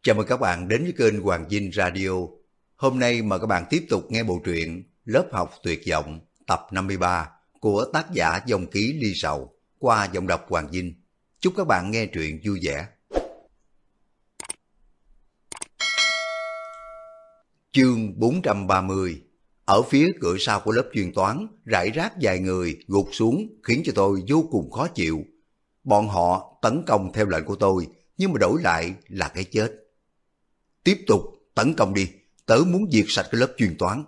Chào mừng các bạn đến với kênh Hoàng Dinh Radio. Hôm nay mời các bạn tiếp tục nghe bộ truyện Lớp học tuyệt vọng tập 53 của tác giả Dòng Ký Ly Sầu qua giọng đọc Hoàng Dinh. Chúc các bạn nghe truyện vui vẻ. Chương 430. Ở phía cửa sau của lớp chuyên toán, rải rác vài người gục xuống khiến cho tôi vô cùng khó chịu. Bọn họ tấn công theo lệnh của tôi, nhưng mà đổi lại là cái chết. Tiếp tục tấn công đi, tớ muốn diệt sạch cái lớp chuyên toán.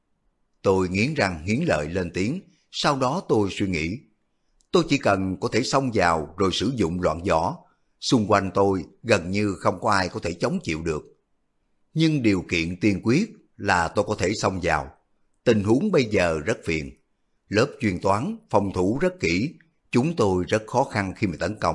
Tôi nghiến răng nghiến lợi lên tiếng, sau đó tôi suy nghĩ. Tôi chỉ cần có thể xông vào rồi sử dụng loạn võ, xung quanh tôi gần như không có ai có thể chống chịu được. Nhưng điều kiện tiên quyết là tôi có thể xông vào. Tình huống bây giờ rất phiền. Lớp chuyên toán phòng thủ rất kỹ, chúng tôi rất khó khăn khi mà tấn công.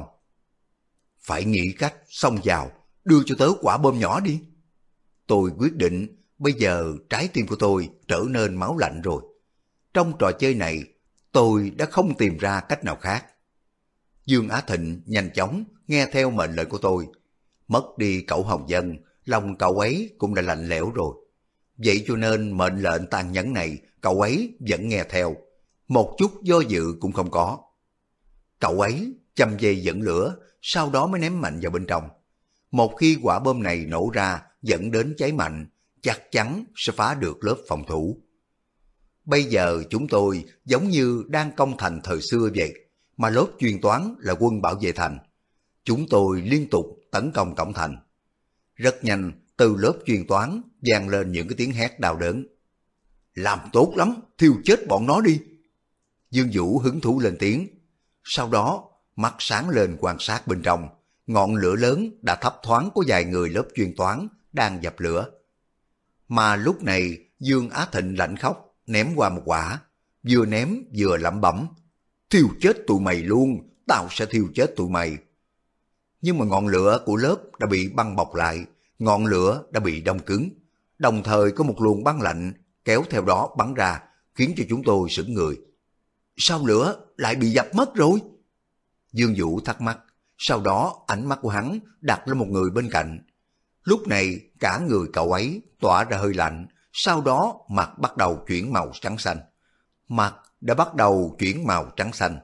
Phải nghĩ cách xông vào, đưa cho tớ quả bom nhỏ đi. Tôi quyết định, bây giờ trái tim của tôi trở nên máu lạnh rồi. Trong trò chơi này, tôi đã không tìm ra cách nào khác. Dương Á Thịnh nhanh chóng nghe theo mệnh lệnh của tôi. Mất đi cậu Hồng Dân, lòng cậu ấy cũng đã lạnh lẽo rồi. Vậy cho nên mệnh lệnh tàn nhẫn này cậu ấy vẫn nghe theo. Một chút do dự cũng không có. Cậu ấy châm dây dẫn lửa, sau đó mới ném mạnh vào bên trong. Một khi quả bom này nổ ra dẫn đến cháy mạnh, chắc chắn sẽ phá được lớp phòng thủ. Bây giờ chúng tôi giống như đang công thành thời xưa vậy, mà lớp chuyên toán là quân bảo vệ thành. Chúng tôi liên tục tấn công cổng thành. Rất nhanh, từ lớp chuyên toán vang lên những cái tiếng hét đau đớn. Làm tốt lắm, thiêu chết bọn nó đi. Dương Vũ hứng thú lên tiếng. Sau đó, mắt sáng lên quan sát bên trong. Ngọn lửa lớn đã thấp thoáng có vài người lớp chuyên toán đang dập lửa. Mà lúc này Dương Á Thịnh lạnh khóc, ném qua một quả, vừa ném vừa lẩm bẩm. Thiêu chết tụi mày luôn, tao sẽ thiêu chết tụi mày. Nhưng mà ngọn lửa của lớp đã bị băng bọc lại, ngọn lửa đã bị đông cứng. Đồng thời có một luồng băng lạnh kéo theo đó bắn ra, khiến cho chúng tôi sững người. Sao lửa lại bị dập mất rồi? Dương Vũ thắc mắc. Sau đó ánh mắt của hắn đặt lên một người bên cạnh. Lúc này cả người cậu ấy tỏa ra hơi lạnh, sau đó mặt bắt đầu chuyển màu trắng xanh. Mặt đã bắt đầu chuyển màu trắng xanh.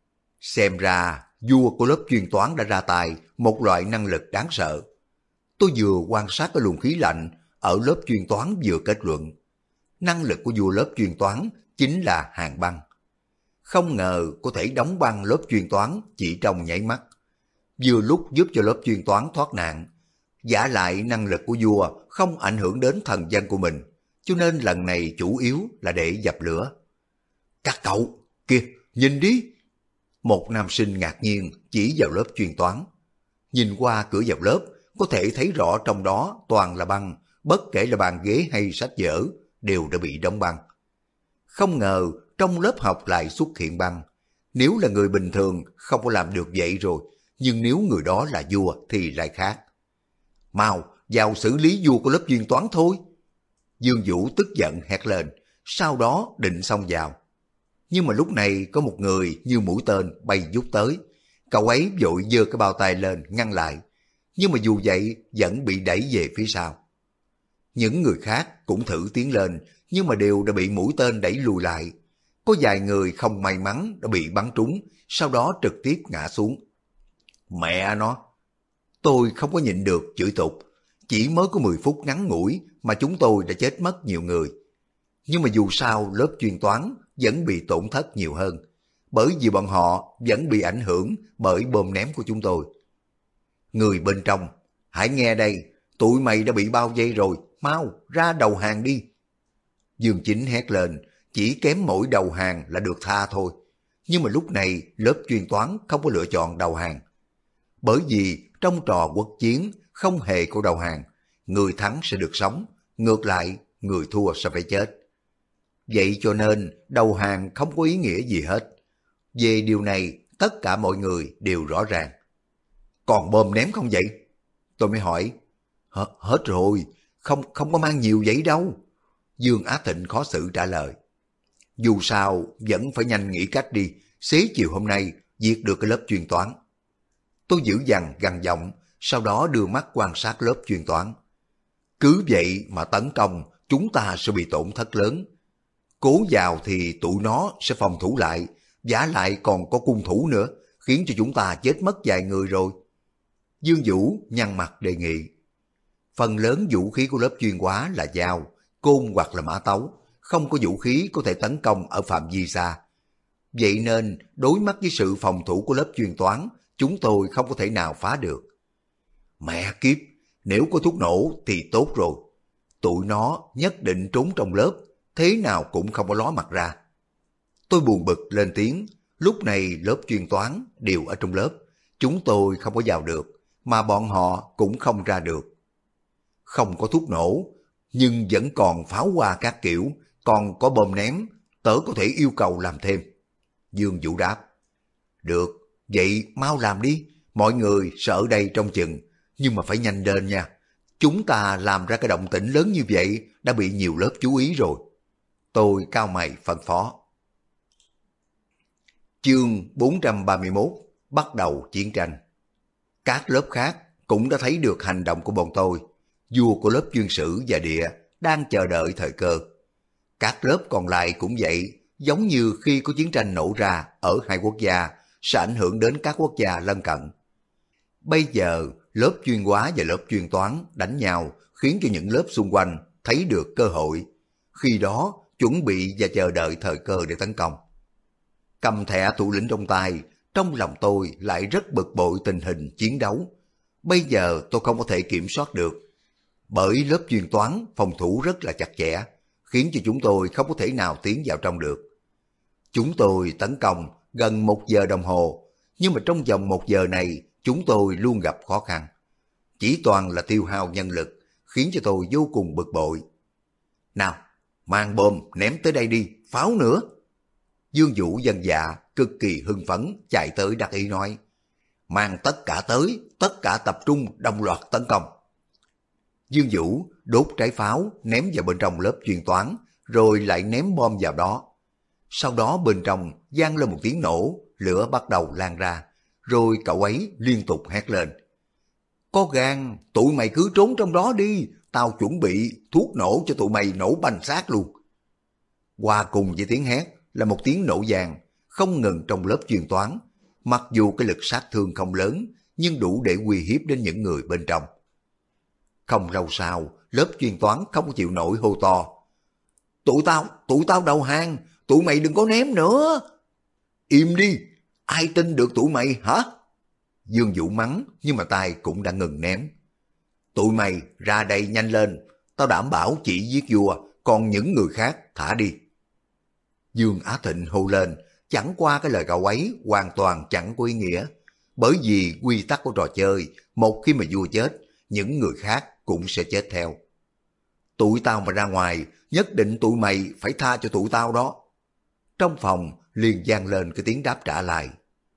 Xem ra vua của lớp chuyên toán đã ra tay một loại năng lực đáng sợ. Tôi vừa quan sát cái luồng khí lạnh ở lớp chuyên toán vừa kết luận. Năng lực của vua lớp chuyên toán chính là hàn băng. Không ngờ có thể đóng băng lớp chuyên toán chỉ trong nháy mắt. Vừa lúc giúp cho lớp chuyên toán thoát nạn. Giả lại năng lực của vua không ảnh hưởng đến thần dân của mình, cho nên lần này chủ yếu là để dập lửa. Các cậu, kìa, nhìn đi. Một nam sinh ngạc nhiên chỉ vào lớp chuyên toán. Nhìn qua cửa vào lớp, có thể thấy rõ trong đó toàn là băng, bất kể là bàn ghế hay sách vở, đều đã bị đóng băng. Không ngờ trong lớp học lại xuất hiện băng. Nếu là người bình thường không có làm được vậy rồi, nhưng nếu người đó là vua thì lại khác. Mau, vào xử lý vua của lớp chuyên toán thôi. Dương Vũ tức giận hét lên, sau đó định xông vào. Nhưng mà lúc này có một người như mũi tên bay vút tới. Cậu ấy vội giơ cái bao tay lên ngăn lại. Nhưng mà dù vậy vẫn bị đẩy về phía sau. Những người khác cũng thử tiến lên, nhưng mà đều đã bị mũi tên đẩy lùi lại. Có vài người không may mắn đã bị bắn trúng, sau đó trực tiếp ngã xuống. Mẹ nó! Tôi không có nhịn được chửi tục. Chỉ mới có 10 phút ngắn ngủi mà chúng tôi đã chết mất nhiều người. Nhưng mà dù sao lớp chuyên toán vẫn bị tổn thất nhiều hơn, bởi vì bọn họ vẫn bị ảnh hưởng bởi bom ném của chúng tôi. Người bên trong, hãy nghe đây, tụi mày đã bị bao vây rồi, mau ra đầu hàng đi. Dương Chính hét lên, chỉ kém mỗi đầu hàng là được tha thôi. Nhưng mà lúc này lớp chuyên toán không có lựa chọn đầu hàng. Bởi vì trong trò quốc chiến không hề có đầu hàng, người thắng sẽ được sống, ngược lại người thua sẽ phải chết. Vậy cho nên đầu hàng không có ý nghĩa gì hết. Về điều này tất cả mọi người đều rõ ràng. Còn bom ném không vậy? Tôi mới hỏi. Hết rồi, không có mang nhiều vậy đâu. Dương Á Thịnh khó xử trả lời. Dù sao vẫn phải nhanh nghĩ cách đi, xế chiều hôm nay diệt được cái lớp chuyên toán. Tôi dữ dằn gằn giọng, sau đó đưa mắt quan sát lớp chuyên toán. Cứ vậy mà tấn công, chúng ta sẽ bị tổn thất lớn. Cố vào thì tụi nó sẽ phòng thủ lại, vả lại còn có cung thủ nữa, khiến cho chúng ta chết mất vài người rồi. Dương Vũ nhăn mặt đề nghị. Phần lớn vũ khí của lớp chuyên hóa là dao, côn hoặc là mã tấu, không có vũ khí có thể tấn công ở phạm vi xa. Vậy nên, đối mặt với sự phòng thủ của lớp chuyên toán, chúng tôi không có thể nào phá được. Mẹ kiếp, nếu có thuốc nổ thì tốt rồi. Tụi nó nhất định trốn trong lớp, thế nào cũng không có ló mặt ra. Tôi buồn bực lên tiếng, lúc này lớp chuyên toán đều ở trong lớp. Chúng tôi không có vào được, mà bọn họ cũng không ra được. Không có thuốc nổ, nhưng vẫn còn pháo hoa các kiểu, còn có bom ném, tớ có thể yêu cầu làm thêm. Dương Vũ đáp. Được, vậy mau làm đi, mọi người sẽ ở đây trong chừng, nhưng mà phải nhanh lên nha. Chúng ta làm ra cái động tĩnh lớn như vậy đã bị nhiều lớp chú ý rồi. Tôi cau mày phân phó. Chương 431 bắt đầu chiến tranh. Các lớp khác cũng đã thấy được hành động của bọn tôi. Vua của lớp chuyên sử và địa đang chờ đợi thời cơ. Các lớp còn lại cũng vậy, giống như khi có chiến tranh nổ ra ở hai quốc gia, sẽ ảnh hưởng đến các quốc gia lân cận. Bây giờ, lớp chuyên hóa và lớp chuyên toán đánh nhau khiến cho những lớp xung quanh thấy được cơ hội. Khi đó, chuẩn bị và chờ đợi thời cơ để tấn công. Cầm thẻ thủ lĩnh trong tay, trong lòng tôi lại rất bực bội tình hình chiến đấu. Bây giờ tôi không có thể kiểm soát được. Bởi lớp chuyên toán phòng thủ rất là chặt chẽ, khiến cho chúng tôi không có thể nào tiến vào trong được. Chúng tôi tấn công gần 1 giờ đồng hồ, nhưng mà trong vòng 1 giờ này chúng tôi luôn gặp khó khăn. Chỉ toàn là tiêu hao nhân lực, khiến cho tôi vô cùng bực bội. Nào, mang bom ném tới đây đi, pháo nữa. Dương Vũ dân dạ, cực kỳ hưng phấn, chạy tới đắc ý nói. Mang tất cả tới, tất cả tập trung đồng loạt tấn công. Dương Vũ đốt trái pháo ném vào bên trong lớp chuyên toán, rồi lại ném bom vào đó. Sau đó bên trong vang lên một tiếng nổ, lửa bắt đầu lan ra, rồi cậu ấy liên tục hét lên. Có gan, tụi mày cứ trốn trong đó đi, tao chuẩn bị thuốc nổ cho tụi mày nổ banh xác luôn. Qua cùng với tiếng hét là một tiếng nổ vang, không ngừng trong lớp chuyên toán. Mặc dù cái lực sát thương không lớn, nhưng đủ để uy hiếp đến những người bên trong. Không lâu sau, lớp chuyên toán không có chịu nổi hô to. Tụi tao đầu hàng, tụi mày đừng có ném nữa. Im đi, ai tin được tụi mày hả? Dương Vũ mắng, nhưng mà tay cũng đã ngừng ném. Tụi mày ra đây nhanh lên, tao đảm bảo chỉ giết vua, còn những người khác thả đi. Dương Á Thịnh hô lên, chẳng qua cái lời cậu ấy hoàn toàn chẳng có ý nghĩa. Bởi vì quy tắc của trò chơi, một khi mà vua chết, những người khác cũng sẽ chết theo. Tụi tao mà ra ngoài, nhất định tụi mày phải tha cho tụi tao đó. Trong phòng liền vang lên cái tiếng đáp trả lại.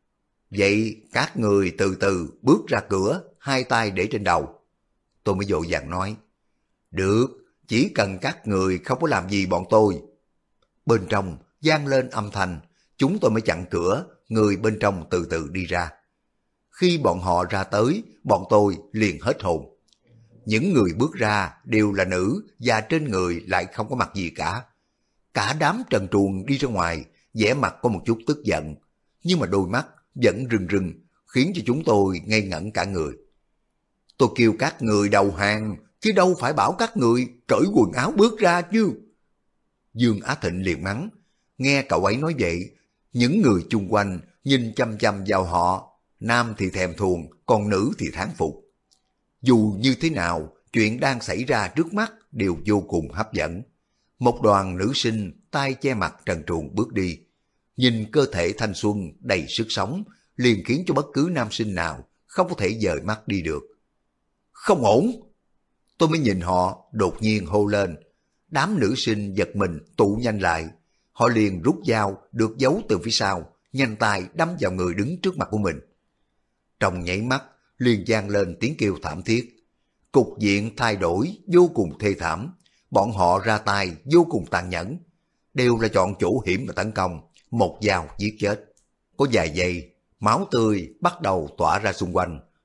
Vậy các người từ từ bước ra cửa, hai tay để trên đầu. Tôi mới vội vàng nói. Được, chỉ cần các người không có làm gì bọn tôi. Bên trong vang lên âm thanh, chúng tôi mới chặn cửa, người bên trong từ từ đi ra. Khi bọn họ ra tới, bọn tôi liền hết hồn. Những người bước ra đều là nữ và trên người lại không có mặc gì cả. Cả đám trần truồng đi ra ngoài, vẻ mặt có một chút tức giận, nhưng mà đôi mắt vẫn rừng rừng, khiến cho chúng tôi ngây ngẩn cả người. Tôi kêu các người đầu hàng, chứ đâu phải bảo các người cởi quần áo bước ra chứ. Dương Á Thịnh liền mắng. Nghe cậu ấy nói vậy, những người chung quanh nhìn chăm chăm vào họ, nam thì thèm thuồng, còn nữ thì thán phục. Dù như thế nào, chuyện đang xảy ra trước mắt đều vô cùng hấp dẫn. Một đoàn nữ sinh tay che mặt trần truồng bước đi. Nhìn cơ thể thanh xuân đầy sức sống, liền khiến cho bất cứ nam sinh nào không có thể dời mắt đi được. Không ổn! Tôi mới nhìn họ, đột nhiên hô lên. Đám nữ sinh giật mình tụ nhanh lại. Họ liền rút dao được giấu từ phía sau, nhanh tay đâm vào người đứng trước mặt của mình. Trong nháy mắt, liền vang lên tiếng kêu thảm thiết. Cục diện thay đổi vô cùng thê thảm. Bọn họ ra tay vô cùng tàn nhẫn. Đều là chọn chỗ hiểm mà tấn công, một dao giết chết. Có vài giây, máu tươi bắt đầu tỏa ra xung quanh.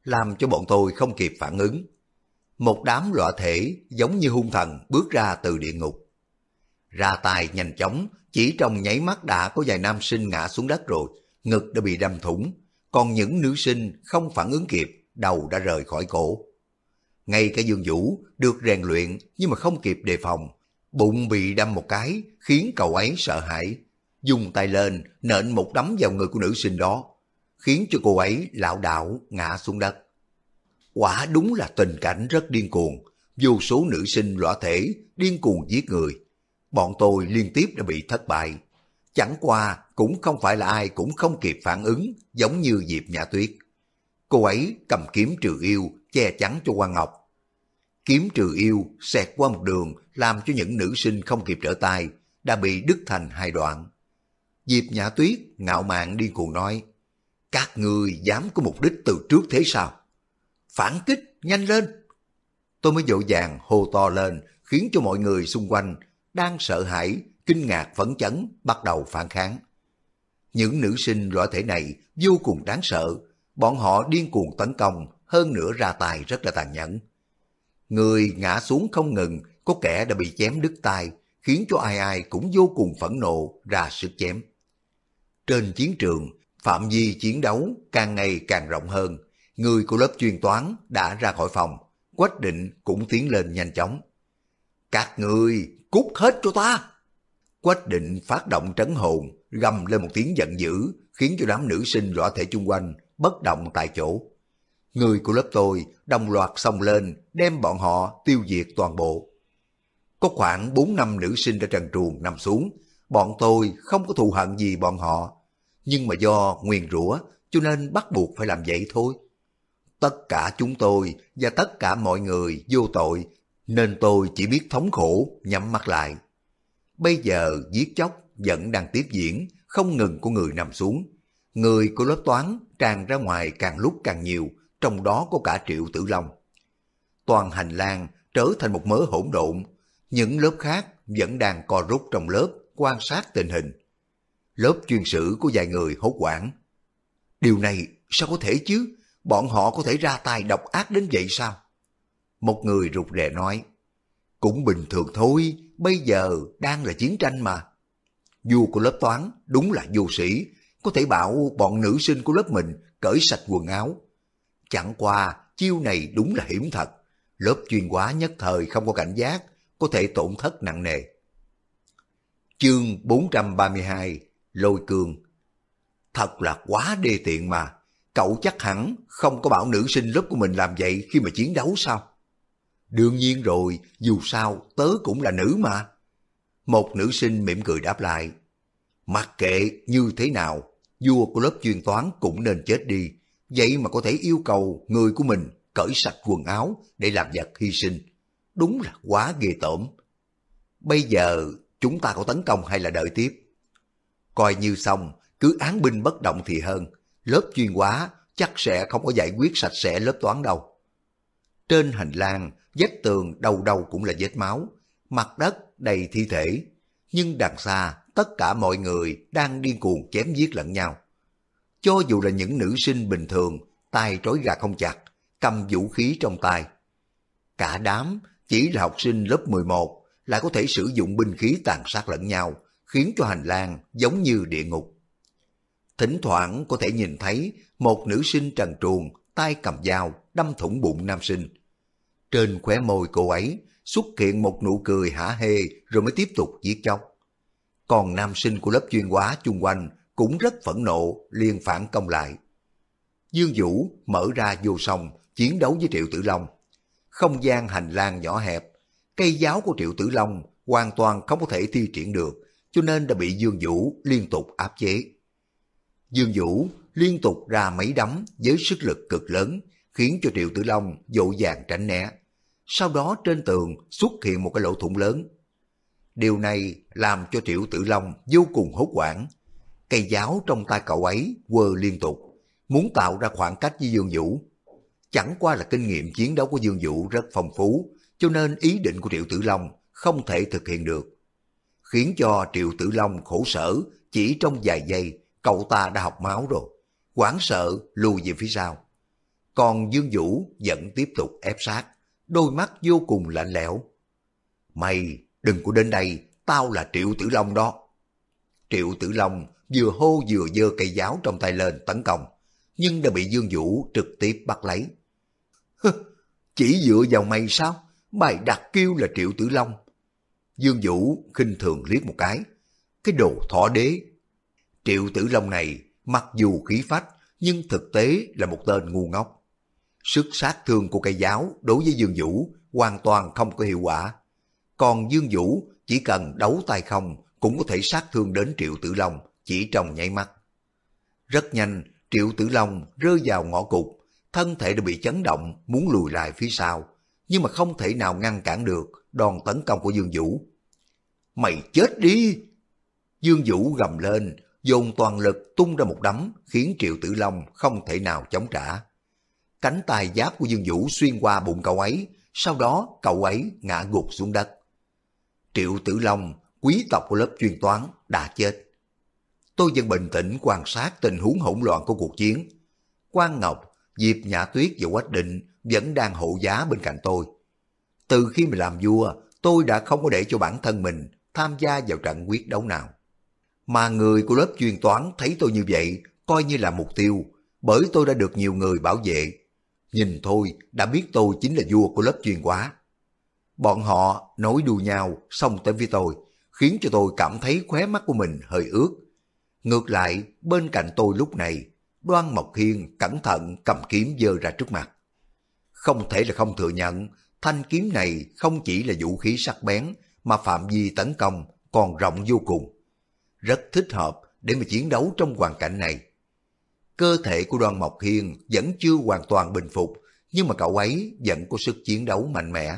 làm cho bọn tôi không kịp phản ứng. Một đám lõa thể giống như hung thần bước ra từ địa ngục. Ra tay nhanh chóng, chỉ trong nháy mắt đã có vài nam sinh ngã xuống đất rồi, ngực đã bị đâm thủng, còn những nữ sinh không phản ứng kịp, đầu đã rời khỏi cổ. Ngay cả Dương Vũ được rèn luyện nhưng mà không kịp đề phòng, bụng bị đâm một cái khiến cậu ấy sợ hãi, dùng tay lên nện một đấm vào người của nữ sinh đó, khiến cho cô ấy lảo đảo ngã xuống đất. Quả đúng là tình cảnh rất điên cuồng, vô số nữ sinh lõa thể điên cuồng giết người. Bọn tôi liên tiếp đã bị thất bại. Chẳng qua cũng không phải là ai cũng không kịp phản ứng giống như Diệp Nhã Tuyết. Cô ấy cầm kiếm trừ yêu che chắn cho Quan Ngọc. Kiếm trừ yêu xẹt qua một đường làm cho những nữ sinh không kịp trở tay, đã bị đứt thành hai đoạn. Diệp Nhã Tuyết ngạo mạn điên cuồng nói, các ngươi dám có mục đích từ trước thế sao? Phản kích, nhanh lên! Tôi mới vội vàng hô to lên, khiến cho mọi người xung quanh đang sợ hãi, kinh ngạc phấn chấn bắt đầu phản kháng. Những nữ sinh loại thể này vô cùng đáng sợ, bọn họ điên cuồng tấn công, hơn nữa ra tay rất là tàn nhẫn. Người ngã xuống không ngừng, có kẻ đã bị chém đứt tay, khiến cho ai ai cũng vô cùng phẫn nộ ra sức chém. Trên chiến trường, phạm vi chiến đấu càng ngày càng rộng hơn, người của lớp chuyên toán đã ra khỏi phòng, Quách Định cũng tiến lên nhanh chóng. Các người cút hết cho ta! Quách Định phát động trấn hồn, gầm lên một tiếng giận dữ, khiến cho đám nữ sinh lõa thể chung quanh bất động tại chỗ. Người của lớp tôi đồng loạt xông lên, đem bọn họ tiêu diệt toàn bộ. Có khoảng 4-5 nữ sinh đã trần truồng nằm xuống, bọn tôi không có thù hận gì bọn họ, nhưng mà do nguyền rủa cho nên bắt buộc phải làm vậy thôi. Tất cả chúng tôi và tất cả mọi người vô tội, nên tôi chỉ biết thống khổ nhắm mắt lại. Bây giờ giết chóc vẫn đang tiếp diễn, không ngừng có người nằm xuống. Người của lớp toán tràn ra ngoài càng lúc càng nhiều, trong đó có cả Triệu Tử Long. Toàn hành lang trở thành một mớ hỗn độn, những lớp khác vẫn đang co rút trong lớp quan sát tình hình. Lớp chuyên sử có vài người hốt hoảng. Điều này sao có thể chứ? Bọn họ có thể ra tay độc ác đến vậy sao? Một người rụt rè nói, cũng bình thường thôi, bây giờ đang là chiến tranh mà. Vua của lớp toán đúng là vô sĩ, có thể bảo bọn nữ sinh của lớp mình cởi sạch quần áo. Chẳng qua chiêu này đúng là hiểm thật, lớp chuyên hóa nhất thời không có cảnh giác, có thể tổn thất nặng nề. Chương 432 Lôi Cương. Thật là quá đê tiện mà, cậu chắc hẳn không có bảo nữ sinh lớp của mình làm vậy khi mà chiến đấu sao? Đương nhiên rồi, dù sao tớ cũng là nữ mà. Một nữ sinh mỉm cười đáp lại, mặc kệ như thế nào, vua của lớp chuyên toán cũng nên chết đi, vậy mà có thể yêu cầu người của mình cởi sạch quần áo để làm vật hy sinh. Đúng là quá ghê tởm. Bây giờ chúng ta có tấn công hay là đợi tiếp? Coi như xong, cứ án binh bất động thì hơn. Lớp chuyên hóa chắc sẽ không có giải quyết sạch sẽ lớp toán đâu. Trên hành lang, vách tường đâu đâu cũng là vết máu, mặt đất đầy thi thể. Nhưng đằng xa, tất cả mọi người đang điên cuồng chém giết lẫn nhau. Cho dù là những nữ sinh bình thường, tay trói gà không chặt, cầm vũ khí trong tay. Cả đám chỉ là học sinh lớp 11, lại có thể sử dụng binh khí tàn sát lẫn nhau, khiến cho hành lang giống như địa ngục. Thỉnh thoảng có thể nhìn thấy một nữ sinh trần truồng, tay cầm dao, đâm thủng bụng nam sinh. Trên khóe môi cô ấy xuất hiện một nụ cười hả hê rồi mới tiếp tục giết chóc. Còn nam sinh của lớp chuyên hóa chung quanh cũng rất phẫn nộ, liền phản công lại. Dương Vũ mở ra vô song, chiến đấu với Triệu Tử Long. Không gian hành lang nhỏ hẹp, cây giáo của Triệu Tử Long hoàn toàn không có thể thi triển được, cho nên đã bị Dương Vũ liên tục áp chế. Dương Vũ liên tục ra mấy đấm với sức lực cực lớn, khiến cho Triệu Tử Long vội vàng tránh né. Sau đó trên tường xuất hiện một cái lỗ thủng lớn. Điều này làm cho Triệu Tử Long vô cùng hốt hoảng. Cây giáo trong tay cậu ấy quơ liên tục, muốn tạo ra khoảng cách với Dương Vũ. Chẳng qua là kinh nghiệm chiến đấu của Dương Vũ rất phong phú, cho nên ý định của Triệu Tử Long không thể thực hiện được. Khiến cho Triệu Tử Long khổ sở, chỉ trong vài giây cậu ta đã học máu rồi, hoảng sợ lùi về phía sau. Còn Dương Vũ vẫn tiếp tục ép sát, đôi mắt vô cùng lạnh lẽo. Mày đừng có đến đây, tao là Triệu Tử Long đó. Triệu Tử Long vừa hô vừa giơ cây giáo trong tay lên tấn công, nhưng đã bị Dương Vũ trực tiếp bắt lấy. Chỉ dựa vào mày sao? Mày đặt kêu là Triệu Tử Long. Dương Vũ khinh thường liếc một cái. Cái đồ thỏ đế. Triệu Tử Long này mặc dù khí phách nhưng thực tế là một tên ngu ngốc. Sức sát thương của cây giáo đối với Dương Vũ hoàn toàn không có hiệu quả. Còn Dương Vũ chỉ cần đấu tay không cũng có thể sát thương đến Triệu Tử Long chỉ trong nháy mắt. Rất nhanh, Triệu Tử Long rơi vào ngõ cụt, thân thể đã bị chấn động muốn lùi lại phía sau, nhưng mà không thể nào ngăn cản được đòn tấn công của Dương Vũ. Mày chết đi! Dương Vũ gầm lên, dồn toàn lực tung ra một đấm khiến Triệu Tử Long không thể nào chống trả. Cánh tay giáp của Dương Vũ xuyên qua bụng cậu ấy, sau đó cậu ấy ngã gục xuống đất. Triệu Tử Long, quý tộc của lớp chuyên toán, đã chết. Tôi vẫn bình tĩnh quan sát tình huống hỗn loạn của cuộc chiến. Quan Ngọc, Diệp Nhã Tuyết và Quách Định vẫn đang hộ giá bên cạnh tôi. Từ khi mà làm vua, tôi đã không có để cho bản thân mình tham gia vào trận quyết đấu nào. Mà người của lớp chuyên toán thấy tôi như vậy, coi như là mục tiêu, bởi tôi đã được nhiều người bảo vệ. Nhìn thôi đã biết tôi chính là vua của lớp chuyên hóa. Bọn họ nối đuôi nhau xông tới với tôi, khiến cho tôi cảm thấy khóe mắt của mình hơi ướt. Ngược lại, bên cạnh tôi lúc này, Đoan Mộc Hiên cẩn thận cầm kiếm giơ ra trước mặt. Không thể là không thừa nhận, thanh kiếm này không chỉ là vũ khí sắc bén, mà phạm vi tấn công còn rộng vô cùng. Rất thích hợp để mà chiến đấu trong hoàn cảnh này. Cơ thể của Đoan Mộc Hiên vẫn chưa hoàn toàn bình phục, nhưng mà cậu ấy vẫn có sức chiến đấu mạnh mẽ.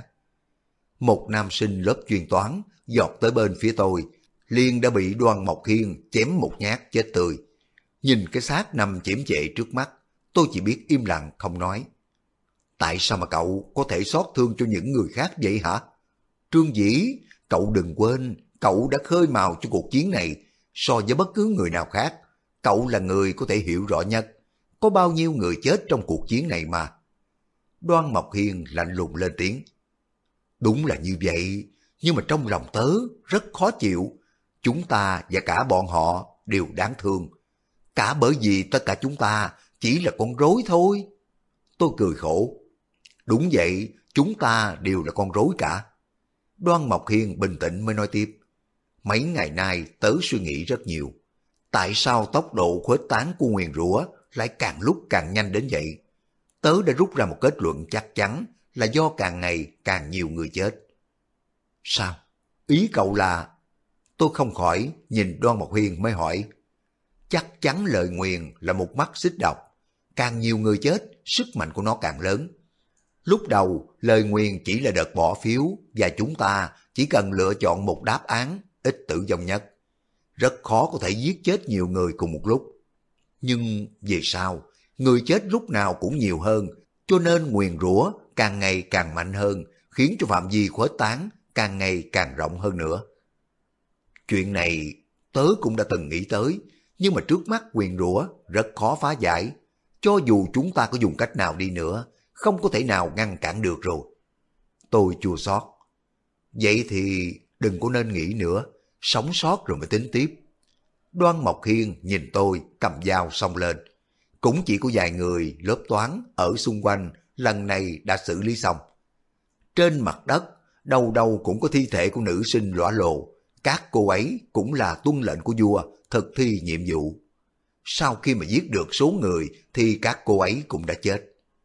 Một nam sinh lớp chuyên toán giọt tới bên phía tôi, liền đã bị Đoan Mộc Hiên chém một nhát chết tươi. Nhìn cái xác nằm chiếm chệ trước mắt, tôi chỉ biết im lặng không nói. Tại sao mà cậu có thể xót thương cho những người khác vậy hả? Trương Dĩ, cậu đừng quên, cậu đã khơi mào cho cuộc chiến này. So với bất cứ người nào khác, cậu là người có thể hiểu rõ nhất có bao nhiêu người chết trong cuộc chiến này mà. Đoan Mộc Hiên lạnh lùng lên tiếng. Đúng là như vậy, nhưng mà trong lòng tớ rất khó chịu. Chúng ta và cả bọn họ đều đáng thương. Cả bởi vì tất cả chúng ta chỉ là con rối thôi. Tôi cười khổ. Đúng vậy, chúng ta đều là con rối cả. Đoan Mộc Hiên bình tĩnh mới nói tiếp. Mấy ngày nay tớ suy nghĩ rất nhiều. Tại sao tốc độ khuếch tán của nguyền rủa lại càng lúc càng nhanh đến vậy? Tớ đã rút ra một kết luận chắc chắn là do càng ngày càng nhiều người chết. Sao? Ý cậu là... Tôi không khỏi nhìn Đoan Mộc Hiên mới hỏi. Chắc chắn lời nguyền là một mắt xích độc. Càng nhiều người chết, sức mạnh của nó càng lớn. Lúc đầu, lời nguyền chỉ là đợt bỏ phiếu và chúng ta chỉ cần lựa chọn một đáp án ít tử vong nhất. Rất khó có thể giết chết nhiều người cùng một lúc. Nhưng về sau, người chết lúc nào cũng nhiều hơn, cho nên nguyền rủa càng ngày càng mạnh hơn, khiến cho phạm vi khuếch tán càng ngày càng rộng hơn nữa. Chuyện này tớ cũng đã từng nghĩ tới, nhưng mà trước mắt nguyền rủa rất khó phá giải. Cho dù chúng ta có dùng cách nào đi nữa, không có thể nào ngăn cản được rồi. Tôi chua xót. Vậy thì đừng có nên nghĩ nữa, sống sót rồi mới tính tiếp. Đoan Mộc Hiên nhìn tôi cầm dao xông lên. Cũng chỉ có vài người lớp toán ở xung quanh lần này đã xử lý xong. Trên mặt đất, đâu đâu cũng có thi thể của nữ sinh lõa lồ. Các cô ấy cũng là tuân lệnh của vua thực thi nhiệm vụ. Sau khi mà giết được số người thì các cô ấy cũng đã chết.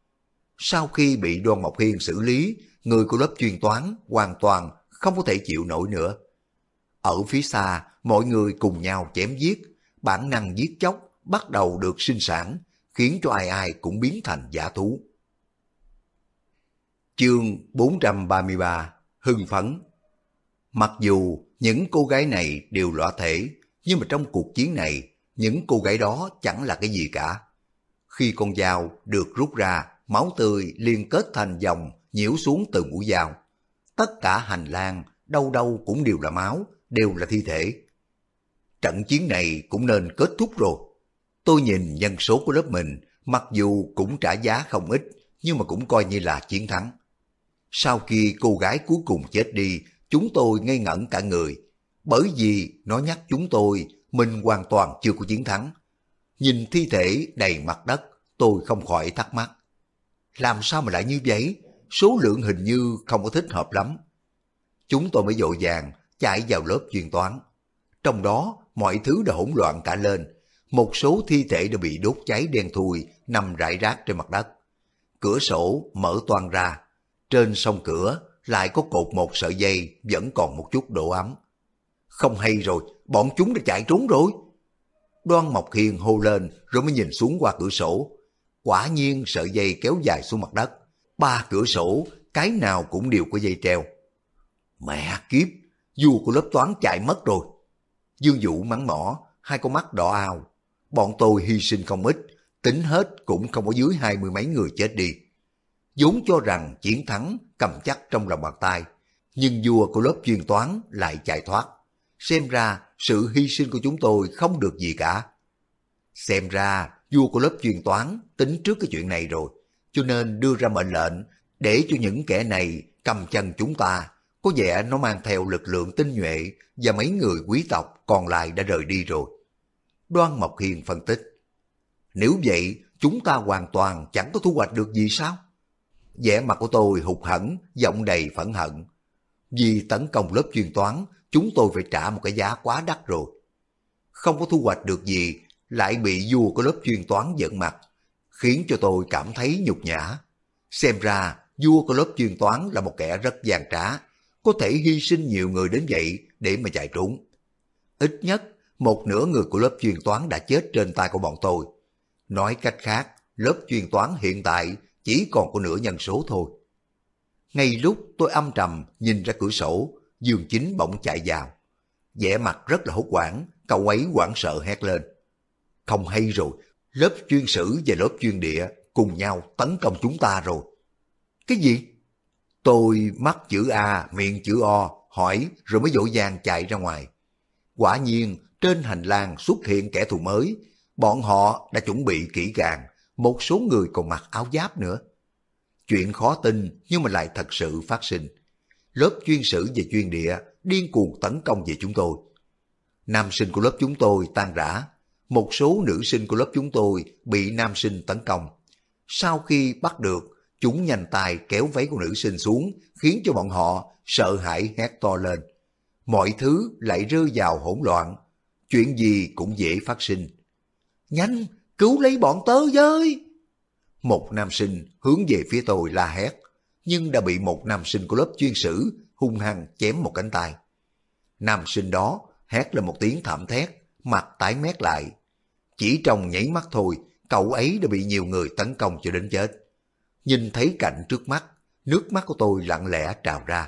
Sau khi bị Đoan Mộc Hiên xử lý, người của lớp chuyên toán hoàn toàn không có thể chịu nổi nữa. Ở phía xa, mọi người cùng nhau chém giết, bản năng giết chóc bắt đầu được sinh sản, khiến cho ai ai cũng biến thành dã thú. Chương 433 Hưng phấn. Mặc dù những cô gái này đều lõa thể, nhưng mà trong cuộc chiến này, những cô gái đó chẳng là cái gì cả. Khi con dao được rút ra, máu tươi liên kết thành dòng nhiễu xuống từ mũi dao. Tất cả hành lang, đâu đâu cũng đều là máu, đều là thi thể. Trận chiến này cũng nên kết thúc rồi. Tôi nhìn nhân số của lớp mình, Mặc dù cũng trả giá không ít, nhưng mà cũng coi như là chiến thắng. Sau khi cô gái cuối cùng chết đi, chúng tôi ngây ngẩn cả người, bởi vì nó nhắc chúng tôi mình hoàn toàn chưa có chiến thắng. Nhìn thi thể đầy mặt đất, tôi không khỏi thắc mắc. Làm sao mà lại như vậy? Số lượng hình như không có thích hợp lắm. Chúng tôi mới vội vàng chạy vào lớp chuyên toán. Trong đó mọi thứ đã hỗn loạn cả lên. Một số thi thể đã bị đốt cháy đen thui nằm rải rác trên mặt đất. Cửa sổ mở toang ra. Trên song cửa lại có cột một sợi dây vẫn còn một chút độ ấm. Không hay rồi, bọn chúng đã chạy trốn rồi. Đoan Mộc Hiền hô lên rồi mới nhìn xuống qua cửa sổ. Quả nhiên sợi dây kéo dài xuống mặt đất. 3 cửa sổ, cái nào cũng đều có dây treo. Mẹ kiếp, vua của lớp toán chạy mất rồi. Dương Vũ mắng mỏ, hai con mắt đỏ ao. Bọn tôi hy sinh không ít, tính hết cũng không có dưới 20 mấy người chết đi. Vốn cho rằng chiến thắng cầm chắc trong lòng bàn tay, nhưng vua của lớp chuyên toán lại chạy thoát. Xem ra sự hy sinh của chúng tôi không được gì cả. Xem ra vua của lớp chuyên toán tính trước cái chuyện này rồi, cho nên đưa ra mệnh lệnh để cho những kẻ này cầm chân chúng ta. Có vẻ nó mang theo lực lượng tinh nhuệ và mấy người quý tộc còn lại đã rời đi rồi. Đoan Mộc Hiền phân tích. Nếu vậy chúng ta hoàn toàn chẳng có thu hoạch được gì sao? Vẻ mặt của tôi hụt hẫng, giọng đầy phẫn hận. Vì tấn công lớp chuyên toán, chúng tôi phải trả một cái giá quá đắt rồi. Không có thu hoạch được gì, lại bị vua của lớp chuyên toán giận mặt, khiến cho tôi cảm thấy nhục nhã. Xem ra vua của lớp chuyên toán là một kẻ rất gian trá, có thể hy sinh nhiều người đến vậy để mà chạy trốn. Ít nhất, một nửa người của lớp chuyên toán đã chết trên tay của bọn tôi. Nói cách khác, lớp chuyên toán hiện tại chỉ còn có nửa nhân số thôi. Ngay lúc tôi âm trầm nhìn ra cửa sổ, Dương Chính bỗng chạy vào. Vẻ mặt rất là hốt hoảng, cậu ấy hoảng sợ hét lên. Không hay rồi, lớp chuyên sử và lớp chuyên địa cùng nhau tấn công chúng ta rồi. Cái gì? Tôi mắt chữ A, miệng chữ O, hỏi rồi mới vội vàng chạy ra ngoài. Quả nhiên, trên hành lang xuất hiện kẻ thù mới. Bọn họ đã chuẩn bị kỹ càng, một số người còn mặc áo giáp nữa. Chuyện khó tin nhưng mà lại thật sự phát sinh. Lớp chuyên sử và chuyên địa điên cuồng tấn công về chúng tôi. Nam sinh của lớp chúng tôi tan rã. Một số nữ sinh của lớp chúng tôi bị nam sinh tấn công. Sau khi bắt được, chúng nhanh tay kéo váy của nữ sinh xuống, khiến cho bọn họ sợ hãi hét to lên. Mọi thứ lại rơi vào hỗn loạn. Chuyện gì cũng dễ phát sinh. Nhanh, cứu lấy bọn tớ với! Một nam sinh hướng về phía tôi la hét, nhưng đã bị một nam sinh của lớp chuyên sử hung hăng chém một cánh tay. Nam sinh đó hét lên một tiếng thảm thét, mặt tái mét lại. Chỉ trong nháy mắt thôi, cậu ấy đã bị nhiều người tấn công cho đến chết. Nhìn thấy cảnh trước mắt, nước mắt của tôi lặng lẽ trào ra.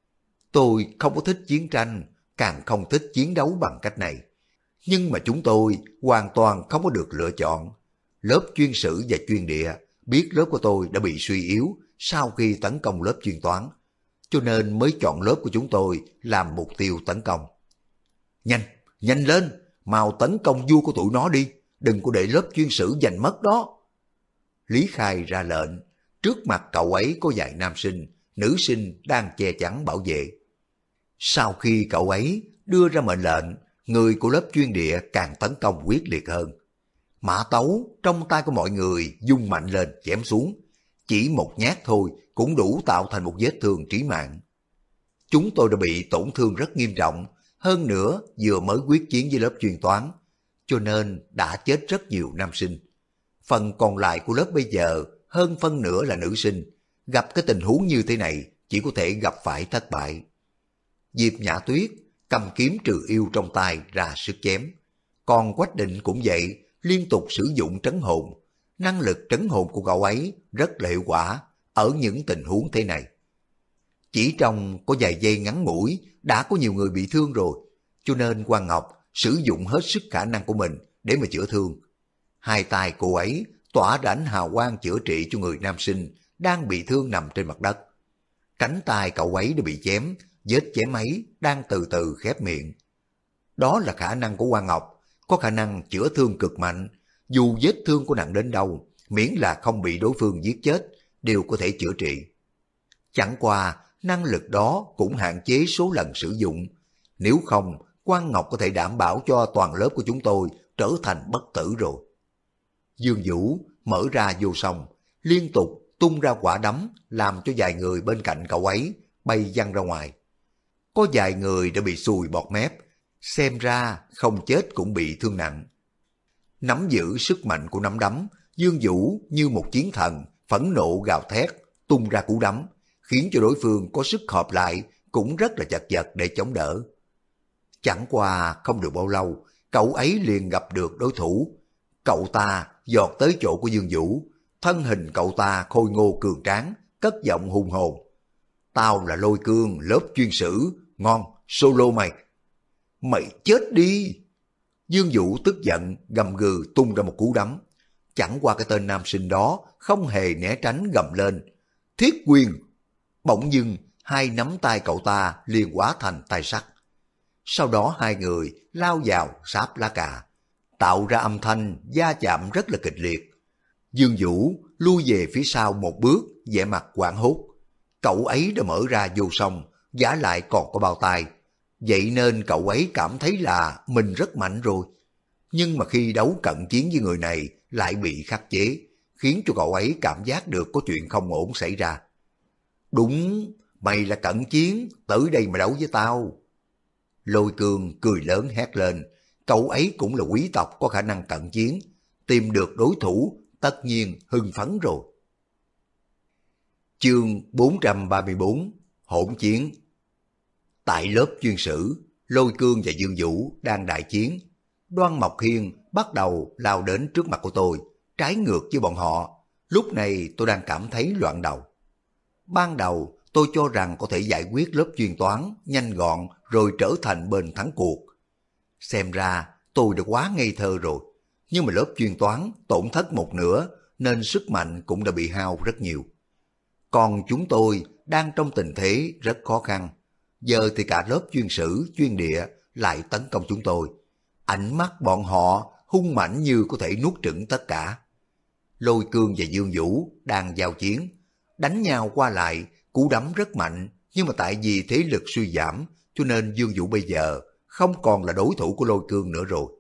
Tôi không có thích chiến tranh, càng không thích chiến đấu bằng cách này. Nhưng mà chúng tôi hoàn toàn không có được lựa chọn. Lớp chuyên sử và chuyên địa biết lớp của tôi đã bị suy yếu sau khi tấn công lớp chuyên toán, cho nên mới chọn lớp của chúng tôi làm mục tiêu tấn công. Nhanh, nhanh lên, mau tấn công vua của tụi nó đi, đừng có để lớp chuyên sử giành mất đó. Lý Khai ra lệnh, trước mặt cậu ấy có vài nam sinh, nữ sinh đang che chắn bảo vệ. Sau khi cậu ấy đưa ra mệnh lệnh, người của lớp chuyên địa càng tấn công quyết liệt hơn. Mã tấu trong tay của mọi người vung mạnh lên chém xuống, chỉ một nhát thôi cũng đủ tạo thành một vết thương chí mạng. Chúng tôi đã bị tổn thương rất nghiêm trọng, hơn nữa vừa mới quyết chiến với lớp chuyên toán, cho nên đã chết rất nhiều nam sinh. Phần còn lại của lớp bây giờ hơn phân nửa là nữ sinh, gặp cái tình huống như thế này chỉ có thể gặp phải thất bại. Diệp Nhã Tuyết cầm kiếm trừ yêu trong tay ra sức chém, còn Quách Định cũng vậy, liên tục sử dụng trấn hồn. Năng lực trấn hồn của cậu ấy rất là hiệu quả ở những tình huống thế này. Chỉ trong có vài giây ngắn ngủi đã có nhiều người bị thương rồi, cho nên Quang Ngọc sử dụng hết sức khả năng của mình để mà chữa thương. Hai tay cô ấy tỏa ra ánh hào quang chữa trị cho người nam sinh đang bị thương nằm trên mặt đất. Cánh tay cậu ấy đã bị chém, vết chém ấy đang từ từ khép miệng. Đó là khả năng của Quang Ngọc, có khả năng chữa thương cực mạnh, dù vết thương của nặng đến đâu, miễn là không bị đối phương giết chết, đều có thể chữa trị. Chẳng qua, năng lực đó cũng hạn chế số lần sử dụng. Nếu không, Quan Ngọc có thể đảm bảo cho toàn lớp của chúng tôi trở thành bất tử rồi. Dương Vũ mở ra vô song, liên tục tung ra quả đấm làm cho vài người bên cạnh cậu ấy bay văng ra ngoài. Có vài người đã bị sùi bọt mép, xem ra không chết cũng bị thương nặng. Nắm giữ sức mạnh của nắm đấm, Dương Vũ như một chiến thần, phẫn nộ gào thét, tung ra cú đấm, khiến cho đối phương có sức hợp lại cũng rất là chật vật để chống đỡ. Chẳng qua không được bao lâu, cậu ấy liền gặp được đối thủ. Cậu ta giọt tới chỗ của Dương Vũ, thân hình cậu ta khôi ngô cường tráng, cất giọng hùng hồn. Tao là Lôi Cương, lớp chuyên sử, ngon, solo mày. Mày chết đi! Dương Vũ tức giận, gầm gừ tung ra một cú đấm. Chẳng qua cái tên nam sinh đó không hề né tránh gầm lên. Thiết quyền! Bỗng dưng, hai nắm tay cậu ta liền hóa thành tay sắt. Sau đó hai người lao vào sáp lá cà, tạo ra âm thanh va chạm rất là kịch liệt. Dương Vũ lui về phía sau một bước, vẻ mặt hoảng hốt. Cậu ấy đã mở ra vô song, vả lại còn có bao tay. Vậy nên cậu ấy cảm thấy là mình rất mạnh rồi. Nhưng mà khi đấu cận chiến với người này lại bị khắc chế, khiến cho cậu ấy cảm giác được có chuyện không ổn xảy ra. Đúng, mày là cận chiến, tới đây mà đấu với tao. Lôi Cương cười lớn hét lên, cậu ấy cũng là quý tộc có khả năng cận chiến, tìm được đối thủ tất nhiên hưng phấn rồi. Chương 434 Hỗn chiến. Tại lớp chuyên sử, Lôi Cương và Dương Vũ đang đại chiến. Đoan Mộc Hiên bắt đầu lao đến trước mặt của tôi, trái ngược với bọn họ. Lúc này tôi đang cảm thấy loạn đầu. Ban đầu tôi cho rằng có thể giải quyết lớp chuyên toán nhanh gọn rồi trở thành bên thắng cuộc. Xem ra tôi đã quá ngây thơ rồi. Nhưng mà lớp chuyên toán tổn thất một nửa nên sức mạnh cũng đã bị hao rất nhiều. Còn chúng tôi đang trong tình thế rất khó khăn. Giờ thì cả lớp chuyên sử, chuyên địa lại tấn công chúng tôi. Ánh mắt bọn họ hung mãnh như có thể nuốt chửng tất cả. Lôi Cương và Dương Vũ đang giao chiến, đánh nhau qua lại, cú đấm rất mạnh, nhưng mà tại vì thế lực suy giảm, cho nên Dương Vũ bây giờ không còn là đối thủ của Lôi Cương nữa rồi.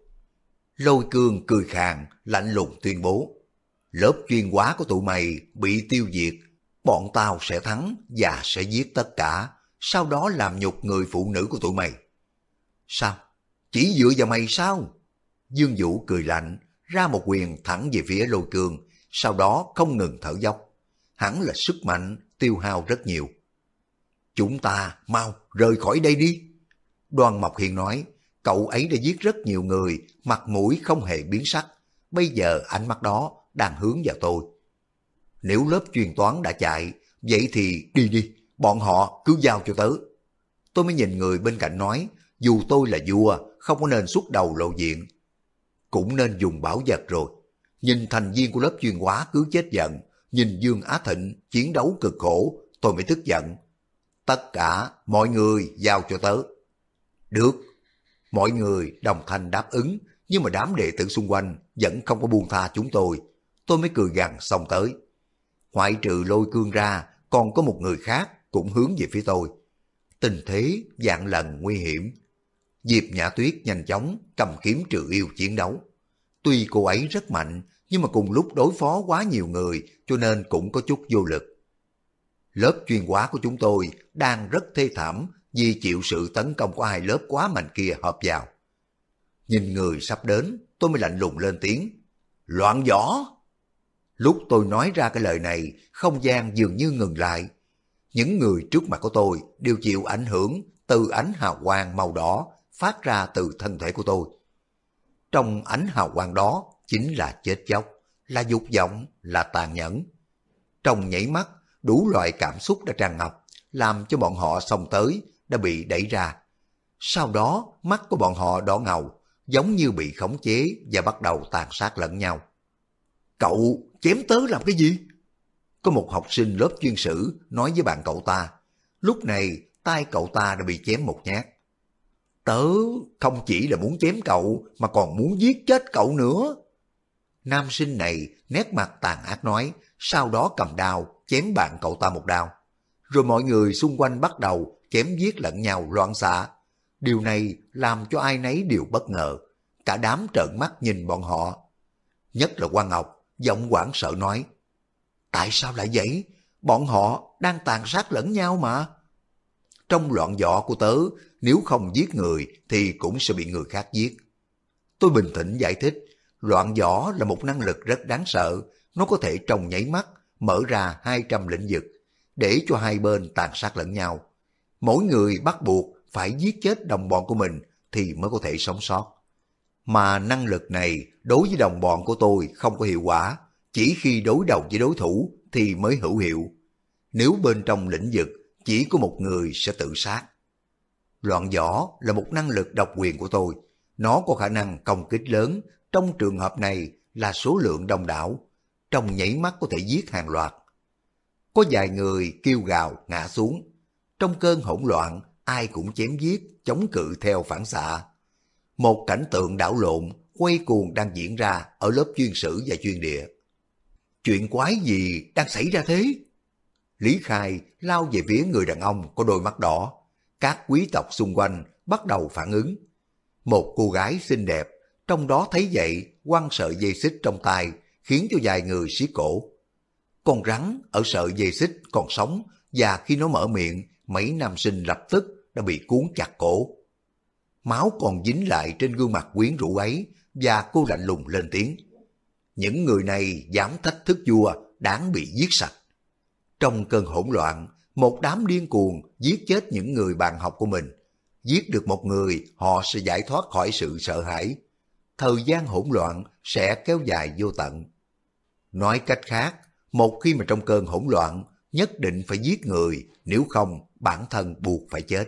Lôi Cương cười khàn, lạnh lùng tuyên bố, lớp chuyên hóa của tụi mày bị tiêu diệt, bọn tao sẽ thắng và sẽ giết tất cả, sau đó làm nhục người phụ nữ của tụi mày. Sao? Chỉ dựa vào mày sao? Dương Vũ cười lạnh, ra một quyền thẳng về phía Lôi Cương, sau đó không ngừng thở dốc. Hẳn là sức mạnh tiêu hao rất nhiều. Chúng ta mau rời khỏi đây đi. Đoan Mộc Hiên nói, cậu ấy đã giết rất nhiều người, mặt mũi không hề biến sắc. Bây giờ ánh mắt đó đang hướng vào tôi. Nếu lớp chuyên toán đã chạy, vậy thì đi đi, bọn họ cứ giao cho tớ. Tôi mới nhìn người bên cạnh nói, dù tôi là vua, không có nên xuất đầu lộ diện. Cũng nên dùng bảo vật rồi. Nhìn thành viên của lớp chuyên hóa cứ chết giận, nhìn Dương Á Thịnh chiến đấu cực khổ, tôi mới tức giận. Tất cả mọi người giao cho tớ. Được. Mọi người đồng thanh đáp ứng, nhưng mà đám đệ tử xung quanh vẫn không có buông tha chúng tôi. Tôi mới cười gằn xông tới. Ngoại trừ Lôi Cương ra, còn có một người khác cũng hướng về phía tôi. Tình thế vạn lần nguy hiểm. Diệp Nhã Tuyết nhanh chóng cầm kiếm trừ yêu chiến đấu. Tuy cô ấy rất mạnh, nhưng mà cùng lúc đối phó quá nhiều người, cho nên cũng có chút vô lực. Lớp chuyên hóa của chúng tôi đang rất thê thảm vì chịu sự tấn công của hai lớp quá mạnh kia hợp vào. Nhìn người sắp đến, tôi mới lạnh lùng lên tiếng. Loạn võ! Lúc tôi nói ra cái lời này, không gian dường như ngừng lại. Những người trước mặt của tôi đều chịu ảnh hưởng từ ánh hào quang màu đỏ phát ra từ thân thể của tôi. Trong ánh hào quang đó chính là chết chóc, là dục vọng, là tàn nhẫn. Trong nhảy mắt, đủ loại cảm xúc đã tràn ngập, làm cho bọn họ xông tới đã bị đẩy ra. Sau đó mắt của bọn họ đỏ ngầu, giống như bị khống chế và bắt đầu tàn sát lẫn nhau. Cậu chém tớ làm cái gì? Có một học sinh lớp chuyên sử nói với bạn cậu ta. Lúc này tay cậu ta đã bị chém một nhát. Tớ không chỉ là muốn chém cậu mà còn muốn giết chết cậu nữa. Nam sinh này nét mặt tàn ác nói, sau đó cầm đao chém bạn cậu ta một đao. Rồi mọi người xung quanh bắt đầu chém giết lẫn nhau loạn xạ. Điều này làm cho ai nấy đều bất ngờ, cả đám trợn mắt nhìn bọn họ. Nhất là Quan Ngọc, giọng hoảng sợ nói, tại sao lại vậy? Bọn họ đang tàn sát lẫn nhau mà. Trong loạn võ của tớ, nếu không giết người thì cũng sẽ bị người khác giết. Tôi bình tĩnh giải thích, loạn võ là một năng lực rất đáng sợ, nó có thể trong nháy mắt mở ra 200 lĩnh vực, để cho hai bên tàn sát lẫn nhau. Mỗi người bắt buộc phải giết chết đồng bọn của mình thì mới có thể sống sót. Mà năng lực này đối với đồng bọn của tôi không có hiệu quả, chỉ khi đối đầu với đối thủ thì mới hữu hiệu. Nếu bên trong lĩnh vực chỉ có một người sẽ tự sát. Loạn võ là một năng lực độc quyền của tôi, nó có khả năng công kích lớn, trong trường hợp này là số lượng đông đảo, trong nhảy mắt có thể giết hàng loạt. Có vài người kêu gào ngã xuống, trong cơn hỗn loạn ai cũng chém giết, chống cự theo phản xạ. Một cảnh tượng đảo lộn, quay cuồng đang diễn ra ở lớp chuyên sử và chuyên địa. Chuyện quái gì đang xảy ra thế? Lý Khai lao về phía người đàn ông có đôi mắt đỏ. Các quý tộc xung quanh bắt đầu phản ứng. Một cô gái xinh đẹp, trong đó thấy vậy quăng sợi dây xích trong tay, khiến cho vài người siết cổ. Con rắn ở sợi dây xích còn sống, và khi nó mở miệng, mấy nam sinh lập tức đã bị cuốn chặt cổ. Máu còn dính lại trên gương mặt quyến rũ ấy, và cô lạnh lùng lên tiếng. Những người này dám thách thức vua, đáng bị giết sạch. Trong cơn hỗn loạn, một đám điên cuồng giết chết những người bạn học của mình. Giết được một người, họ sẽ giải thoát khỏi sự sợ hãi. Thời gian hỗn loạn sẽ kéo dài vô tận. Nói cách khác, một khi mà trong cơn hỗn loạn, nhất định phải giết người, nếu không bản thân buộc phải chết.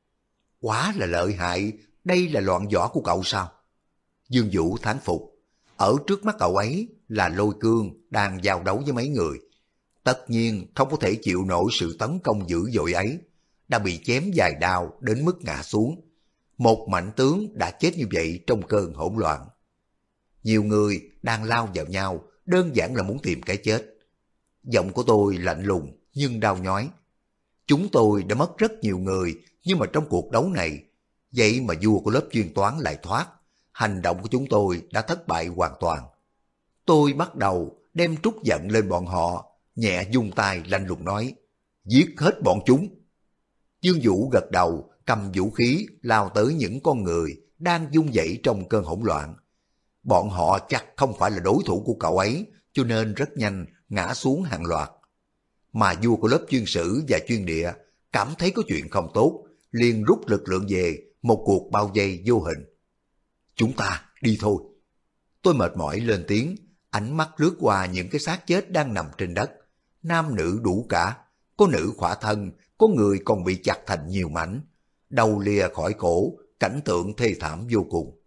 Quá là lợi hại, đây là loạn võ của cậu sao? Dương Vũ thán phục. Ở trước mắt cậu ấy là Lôi Cương đang giao đấu với mấy người. Tất nhiên không có thể chịu nổi sự tấn công dữ dội ấy, đã bị chém vài đao đến mức ngã xuống. Một mạnh tướng đã chết như vậy trong cơn hỗn loạn. Nhiều người đang lao vào nhau, đơn giản là muốn tìm cái chết. Giọng của tôi lạnh lùng nhưng đau nhói. Chúng tôi đã mất rất nhiều người, nhưng mà trong cuộc đấu này, vậy mà vua của lớp chuyên toán lại thoát. Hành động của chúng tôi đã thất bại hoàn toàn. Tôi bắt đầu đem trút giận lên bọn họ, nhẹ vung tay lạnh lùng nói, giết hết bọn chúng. Dương Vũ gật đầu, cầm vũ khí lao tới những con người đang run rẩy trong cơn hỗn loạn. Bọn họ chắc không phải là đối thủ của cậu ấy, cho nên rất nhanh ngã xuống hàng loạt. Mà vua của lớp chuyên sử và chuyên địa cảm thấy có chuyện không tốt, liền rút lực lượng về, một cuộc bao vây vô hình. Chúng ta đi thôi. Tôi mệt mỏi lên tiếng, ánh mắt lướt qua những cái xác chết đang nằm trên đất. Nam nữ đủ cả, có nữ khỏa thân, có người còn bị chặt thành nhiều mảnh, đầu lìa khỏi cổ, cảnh tượng thê thảm vô cùng.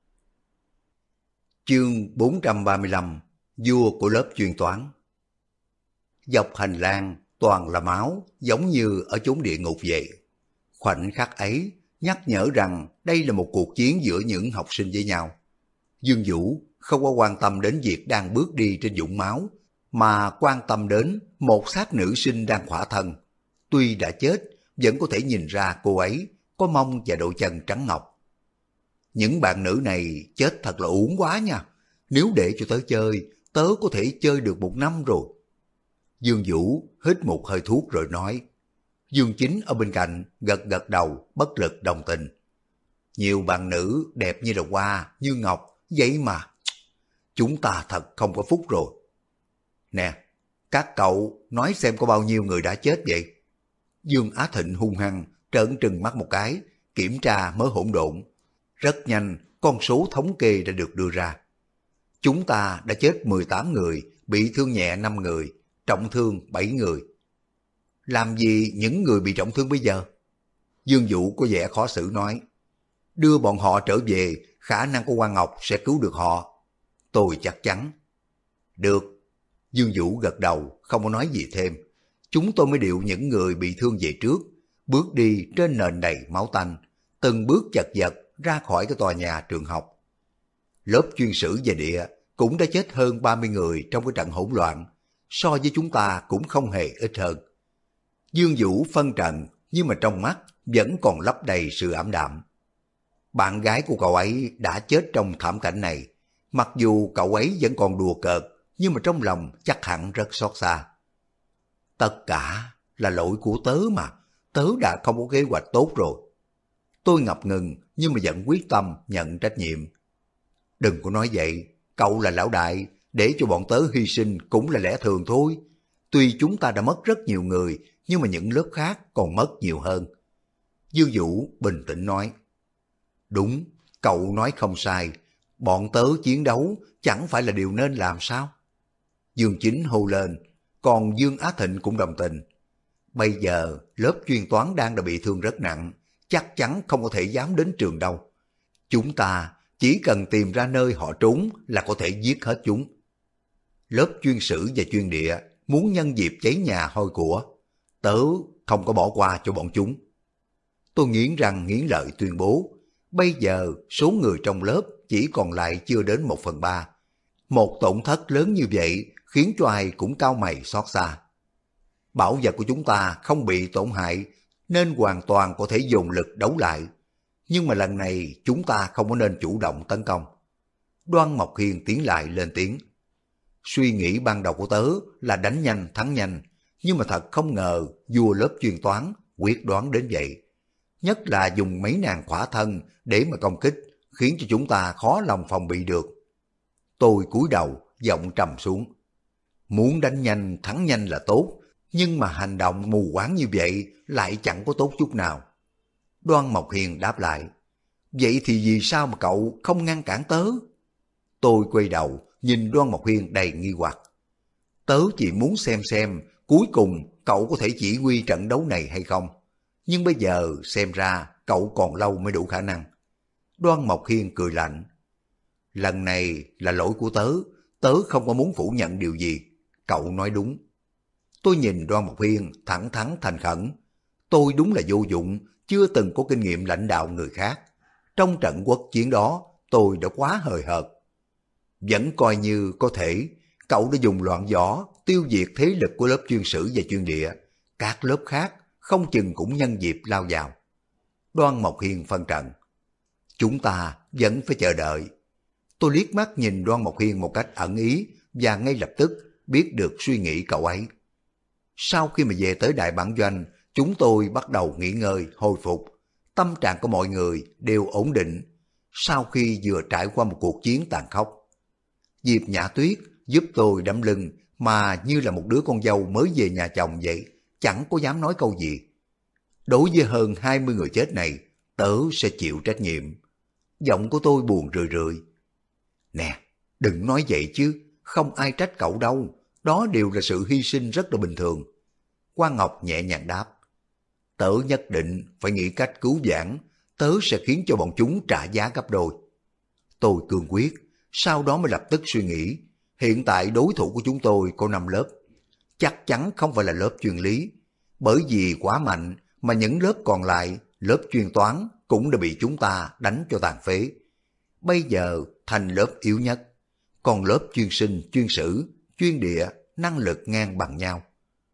Chương 435, vua của lớp chuyên toán. Dọc hành lang toàn là máu, giống như ở chốn địa ngục vậy. Khoảnh khắc ấy nhắc nhở rằng đây là một cuộc chiến giữa những học sinh với nhau. Dương Vũ không có quan tâm đến việc đang bước đi trên vũng máu, mà quan tâm đến một xác nữ sinh đang khỏa thân. Tuy đã chết, vẫn có thể nhìn ra cô ấy có mông và đôi chân trắng ngọc. Những bạn nữ này chết thật là uổng quá nha. Nếu để cho tớ chơi, tớ có thể chơi được 1 năm rồi. Dương Vũ hít một hơi thuốc rồi nói. Dương Chính ở bên cạnh gật gật đầu, bất lực đồng tình. Nhiều bạn nữ đẹp như là hoa, như ngọc, vậy mà chúng ta thật không có phúc rồi. Nè, các cậu nói xem có bao nhiêu người đã chết vậy? Dương Á Thịnh hung hăng trợn trừng mắt một cái, kiểm tra mớ hỗn độn. Rất nhanh, con số thống kê đã được đưa ra. Chúng ta đã chết 18 người, bị thương nhẹ 5 người, trọng thương 7 người. Làm gì những người bị trọng thương bây giờ? Dương Vũ có vẻ khó xử nói. Đưa bọn họ trở về, khả năng của Quan Ngọc sẽ cứu được họ. Tôi chắc chắn. Được. Dương Vũ gật đầu, không có nói gì thêm. Chúng tôi mới điệu những người bị thương về trước, bước đi trên nền đầy máu tanh, từng bước chật vật ra khỏi cái tòa nhà trường học. Lớp chuyên sử và địa cũng đã chết hơn 30 người trong cái trận hỗn loạn, so với chúng ta cũng không hề ít hơn. Dương Vũ phân trần, nhưng mà trong mắt vẫn còn lấp đầy sự ảm đạm. Bạn gái của cậu ấy đã chết trong thảm cảnh này, mặc dù cậu ấy vẫn còn đùa cợt, nhưng mà trong lòng chắc hẳn rất xót xa. Tất cả là lỗi của tớ mà, tớ đã không có kế hoạch tốt rồi. Tôi ngập ngừng nhưng mà vẫn quyết tâm nhận trách nhiệm. Đừng có nói vậy, cậu là lão đại, để cho bọn tớ hy sinh cũng là lẽ thường thôi. Tuy chúng ta đã mất rất nhiều người, nhưng mà những lớp khác còn mất nhiều hơn. Dương Vũ bình tĩnh nói. Đúng, cậu nói không sai, bọn tớ chiến đấu chẳng phải là điều nên làm sao? Dương Chính hô lên, còn Dương Á Thịnh cũng đồng tình. Bây giờ lớp chuyên toán đang đã bị thương rất nặng, chắc chắn không có thể dám đến trường đâu. Chúng ta chỉ cần tìm ra nơi họ trốn là có thể giết hết chúng. Lớp chuyên sử và chuyên địa muốn nhân dịp cháy nhà hôi của, tớ không có bỏ qua cho bọn chúng. Tôi nghiến răng nghiến lợi tuyên bố, bây giờ số người trong lớp chỉ còn lại chưa đến 1/3. Một tổn thất lớn như vậy khiến cho ai cũng cau mày xót xa. Bảo vật của chúng ta không bị tổn hại nên hoàn toàn có thể dồn lực đấu lại. Nhưng mà lần này chúng ta không có nên chủ động tấn công. Đoan Mộc Hiên tiến lại lên tiếng. Suy nghĩ ban đầu của tớ là đánh nhanh thắng nhanh, nhưng mà thật không ngờ vua lớp chuyên toán quyết đoán đến vậy. Nhất là dùng mấy nàng khỏa thân để mà công kích, khiến cho chúng ta khó lòng phòng bị được. Tôi cúi đầu, giọng trầm xuống. Muốn đánh nhanh thắng nhanh là tốt, nhưng mà hành động mù quáng như vậy lại chẳng có tốt chút nào. Đoan Mộc Hiền đáp lại. Vậy thì vì sao mà cậu không ngăn cản tớ? Tôi quay đầu, nhìn Đoan Mộc Hiên đầy nghi hoặc. Tớ chỉ muốn xem cuối cùng cậu có thể chỉ huy trận đấu này hay không. Nhưng bây giờ xem ra cậu còn lâu mới đủ khả năng. Đoan Mộc Hiên cười lạnh. Lần này là lỗi của tớ, tớ không có muốn phủ nhận điều gì. Cậu nói đúng. Tôi nhìn Đoan Mộc Hiên thẳng thắn thành khẩn. Tôi đúng là vô dụng, chưa từng có kinh nghiệm lãnh đạo người khác. Trong trận quốc chiến đó, tôi đã quá hời hợt. Vẫn coi như có thể, cậu đã dùng loạn võ tiêu diệt thế lực của lớp chuyên sử và chuyên địa. Các lớp khác không chừng cũng nhân dịp lao vào. Đoan Mộc Hiên phân trần. Chúng ta vẫn phải chờ đợi. Tôi liếc mắt nhìn Đoan Mộc Hiên một cách ẩn ý và ngay lập tức biết được suy nghĩ cậu ấy. Sau khi mà về tới đại bản doanh, chúng tôi bắt đầu nghỉ ngơi, hồi phục. Tâm trạng của mọi người đều ổn định sau khi vừa trải qua một cuộc chiến tàn khốc. Diệp Nhã Tuyết giúp tôi đấm lưng mà như là một đứa con dâu mới về nhà chồng vậy, chẳng có dám nói câu gì. Đối với hơn 20 người chết này, tớ sẽ chịu trách nhiệm. Giọng của tôi buồn rười rượi. Nè, đừng nói vậy chứ, không ai trách cậu đâu, đó đều là sự hy sinh rất là bình thường. Quang Ngọc nhẹ nhàng đáp. Tớ nhất định phải nghĩ cách cứu vãn, tớ sẽ khiến cho bọn chúng trả giá gấp đôi. Tôi cương quyết, sau đó mới lập tức suy nghĩ, hiện tại đối thủ của chúng tôi có 5 lớp. Chắc chắn không phải là lớp chuyên lý, bởi vì quá mạnh mà những lớp còn lại, lớp chuyên toán cũng đã bị chúng ta đánh cho tàn phế. Bây giờ thành lớp yếu nhất, còn lớp chuyên sinh, chuyên sử, chuyên địa, năng lực ngang bằng nhau.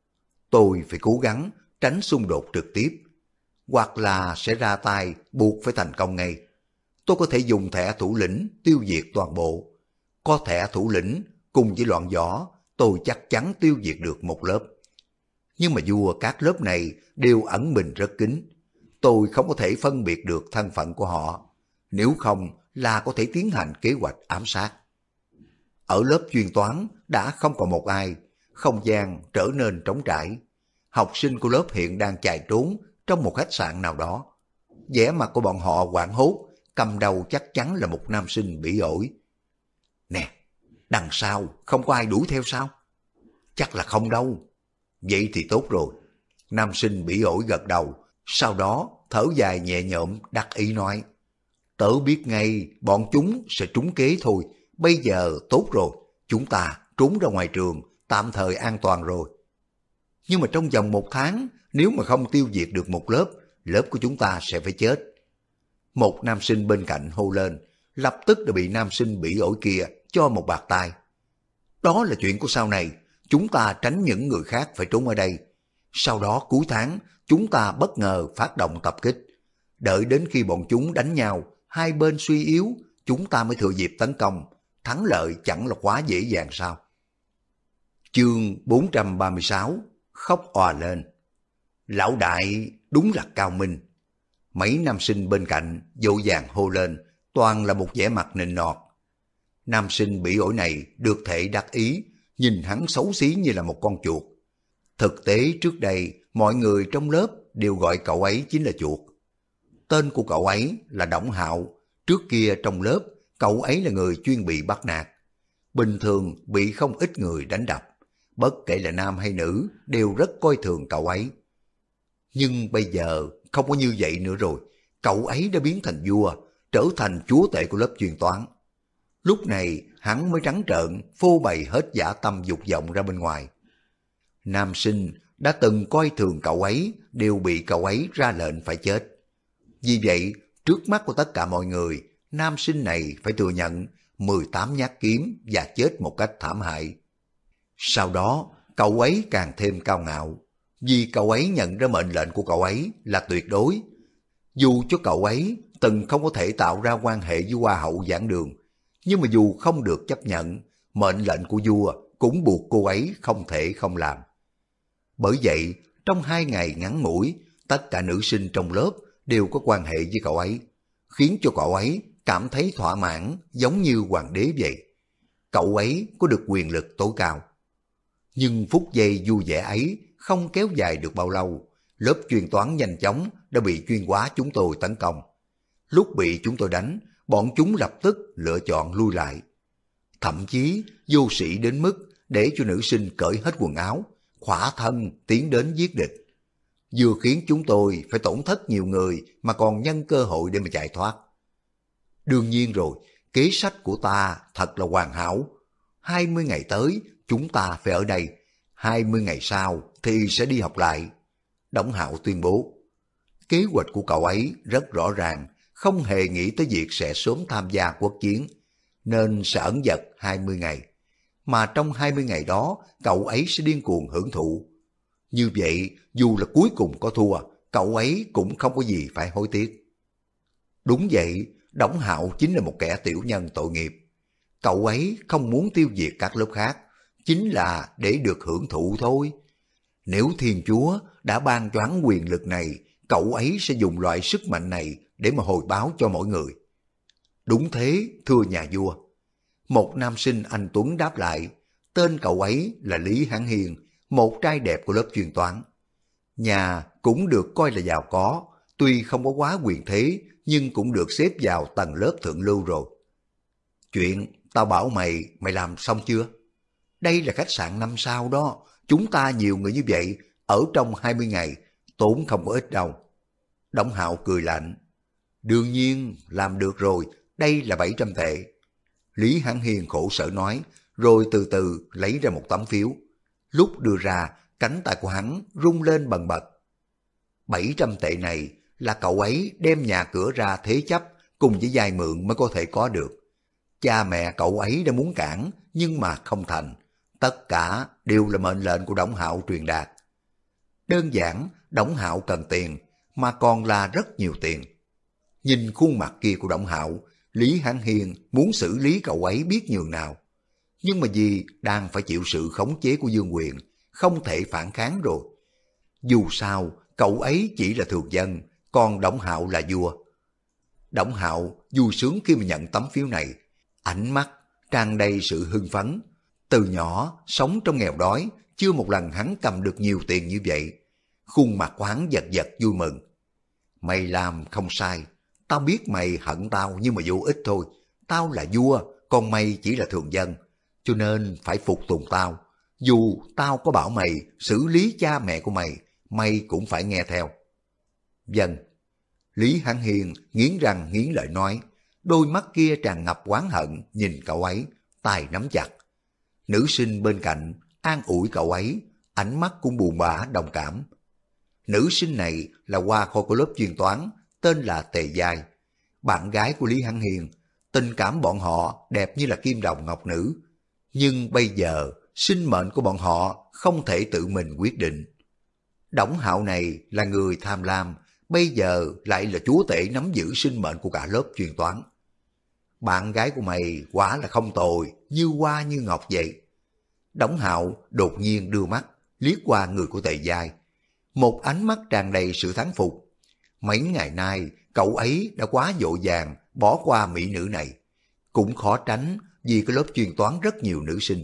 Tôi phải cố gắng tránh xung đột trực tiếp, hoặc là sẽ ra tay buộc phải thành công ngay. Tôi có thể dùng thẻ thủ lĩnh tiêu diệt toàn bộ. Có thẻ thủ lĩnh cùng với loạn võ, tôi chắc chắn tiêu diệt được một lớp. Nhưng mà vua các lớp này đều ẩn mình rất kín. Tôi không có thể phân biệt được thân phận của họ. Nếu không là có thể tiến hành kế hoạch ám sát. Ở lớp chuyên toán đã không còn một ai, không gian trở nên trống trải. Học sinh của lớp hiện đang chạy trốn trong một khách sạn nào đó. Vẻ mặt của bọn họ hoảng hốt, cầm đầu chắc chắn là một nam sinh bỉ ổi. Nè, đằng sau không có ai đuổi theo sao? Chắc là không đâu. Vậy thì tốt rồi. Nam sinh bỉ ổi gật đầu, sau đó thở dài nhẹ nhõm đắc ý nói. Tớ biết ngay bọn chúng sẽ trúng kế thôi. Bây giờ tốt rồi, chúng ta trốn ra ngoài trường, tạm thời an toàn rồi. Nhưng mà trong vòng 1 tháng, nếu mà không tiêu diệt được một lớp, lớp của chúng ta sẽ phải chết. Một nam sinh bên cạnh hô lên, lập tức đã bị nam sinh bỉ ổi kia cho một bạt tai. Đó là chuyện của sau này, chúng ta tránh những người khác phải trốn ở đây. Sau đó cuối tháng, chúng ta bất ngờ phát động tập kích. Đợi đến khi bọn chúng đánh nhau, hai bên suy yếu, chúng ta mới thừa dịp tấn công. Thắng lợi chẳng là quá dễ dàng sao? Chương 436 khóc òa lên. Lão đại đúng là cao minh. Mấy nam sinh bên cạnh vội vàng hô lên, toàn là một vẻ mặt nịnh nọt. Nam sinh bị ổi này được thể đắc ý, nhìn hắn xấu xí như là một con chuột. Thực tế trước đây, mọi người trong lớp đều gọi cậu ấy chính là chuột. Tên của cậu ấy là Đổng Hạo. Trước kia trong lớp, cậu ấy là người chuyên bị bắt nạt. Bình thường bị không ít người đánh đập. Bất kể là nam hay nữ, đều rất coi thường cậu ấy. Nhưng bây giờ không có như vậy nữa rồi. Cậu ấy đã biến thành vua, trở thành chúa tể của lớp chuyên toán. Lúc này hắn mới trắng trợn phô bày hết dã tâm dục vọng ra bên ngoài. Nam sinh đã từng coi thường cậu ấy đều bị cậu ấy ra lệnh phải chết. Vì vậy, trước mắt của tất cả mọi người, nam sinh này phải thừa nhận 18 nhát kiếm và chết một cách thảm hại. Sau đó, cậu ấy càng thêm cao ngạo, vì cậu ấy nhận ra mệnh lệnh của cậu ấy là tuyệt đối. Dù cho cậu ấy từng không có thể tạo ra quan hệ với hoa hậu giảng đường, nhưng mà dù không được chấp nhận, mệnh lệnh của vua cũng buộc cô ấy không thể không làm. Bởi vậy, trong 2 ngày ngắn ngủi, tất cả nữ sinh trong lớp đều có quan hệ với cậu ấy, khiến cho cậu ấy cảm thấy thỏa mãn giống như hoàng đế vậy. Cậu ấy có được quyền lực tối cao. Nhưng phút giây vui vẻ ấy không kéo dài được bao lâu, lớp chuyên toán nhanh chóng đã bị chuyên hóa chúng tôi tấn công. Lúc bị chúng tôi đánh, bọn chúng lập tức lựa chọn lui lại. Thậm chí vô sĩ đến mức để cho nữ sinh cởi hết quần áo, khỏa thân tiến đến giết địch. Vừa khiến chúng tôi phải tổn thất nhiều người mà còn nhân cơ hội để mà chạy thoát. Đương nhiên rồi, kế sách của ta thật là hoàn hảo. 20 ngày tới chúng ta phải ở đây, 20 ngày sau thì sẽ đi học lại. Đổng Hạo tuyên bố. Kế hoạch của cậu ấy rất rõ ràng, không hề nghĩ tới việc sẽ sớm tham gia quốc chiến, nên sẽ ẩn dật 20 ngày. Mà trong 20 ngày đó, cậu ấy sẽ điên cuồng hưởng thụ. Như vậy, dù là cuối cùng có thua, cậu ấy cũng không có gì phải hối tiếc. Đúng vậy, Đổng Hạo chính là một kẻ tiểu nhân tội nghiệp. Cậu ấy không muốn tiêu diệt các lớp khác, chính là để được hưởng thụ thôi. Nếu Thiên Chúa đã ban cho hắn quyền lực này, cậu ấy sẽ dùng loại sức mạnh này để mà hồi báo cho mỗi người. Đúng thế, thưa nhà vua. Một nam sinh anh tuấn đáp lại, tên cậu ấy là Lý Hãn Hiền, một trai đẹp của lớp chuyên toán. Nhà cũng được coi là giàu có, tuy không có quá quyền thế, nhưng cũng được xếp vào tầng lớp thượng lưu rồi. Chuyện tao bảo mày, mày làm xong chưa? Đây là khách sạn 5 sao đó, chúng ta nhiều người như vậy, ở trong 20 ngày, tốn không có ít đâu. Đổng Hạo cười lạnh. Đương nhiên, làm được rồi, đây là 700 tệ. Lý Hãn Hiền khổ sở nói, rồi từ từ lấy ra một tấm phiếu. Lúc đưa ra, cánh tay của hắn rung lên bần bật. 700 tệ này là cậu ấy đem nhà cửa ra thế chấp cùng với vay mượn mới có thể có được. Cha mẹ cậu ấy đã muốn cản, nhưng mà không thành. Tất cả đều là mệnh lệnh của Đổng Hạo truyền đạt. Đơn giản, Đổng Hạo cần tiền, mà còn là rất nhiều tiền. Nhìn khuôn mặt kia của Đổng Hạo, Lý Hãn Hiền muốn xử lý cậu ấy biết nhường nào. Nhưng mà vì đang phải chịu sự khống chế của Dương Quyền, không thể phản kháng rồi. Dù sao, cậu ấy chỉ là thường dân, còn Đổng Hạo là vua. Đổng Hạo vui sướng khi mà nhận tấm phiếu này, ánh mắt tràn đầy sự hưng phấn. Từ nhỏ, sống trong nghèo đói, chưa một lần hắn cầm được nhiều tiền như vậy. Khuôn mặt của hắn giật giật vui mừng. Mày làm không sai, tao biết mày hận tao nhưng mà vô ích thôi. Tao là vua, còn mày chỉ là thường dân, cho nên phải phục tùng tao. Dù tao có bảo mày xử lý cha mẹ của mày, mày cũng phải nghe theo. Vâng. Lý Hãn Hiền nghiến răng nghiến lợi nói, đôi mắt kia tràn ngập oán hận nhìn cậu ấy, tay nắm chặt. Nữ sinh bên cạnh an ủi cậu ấy, ánh mắt cũng buồn bã đồng cảm. Nữ sinh này là hoa khôi của lớp chuyên toán, tên là Tề Giai, bạn gái của Lý Hãn Hiền. tình cảm bọn họ đẹp như là kim đồng ngọc nữ. Nhưng bây giờ, sinh mệnh của bọn họ không thể tự mình quyết định. Đổng Hạo này là người tham lam, bây giờ lại là chúa tể nắm giữ sinh mệnh của cả lớp chuyên toán. Bạn gái của mày quả là không tồi, như hoa như ngọc vậy. Đổng Hạo đột nhiên đưa mắt, liếc qua người của Tề Giai. Một ánh mắt tràn đầy sự thán phục. Mấy ngày nay, cậu ấy đã quá vội vàng bỏ qua mỹ nữ này. Cũng khó tránh vì cái lớp chuyên toán rất nhiều nữ sinh.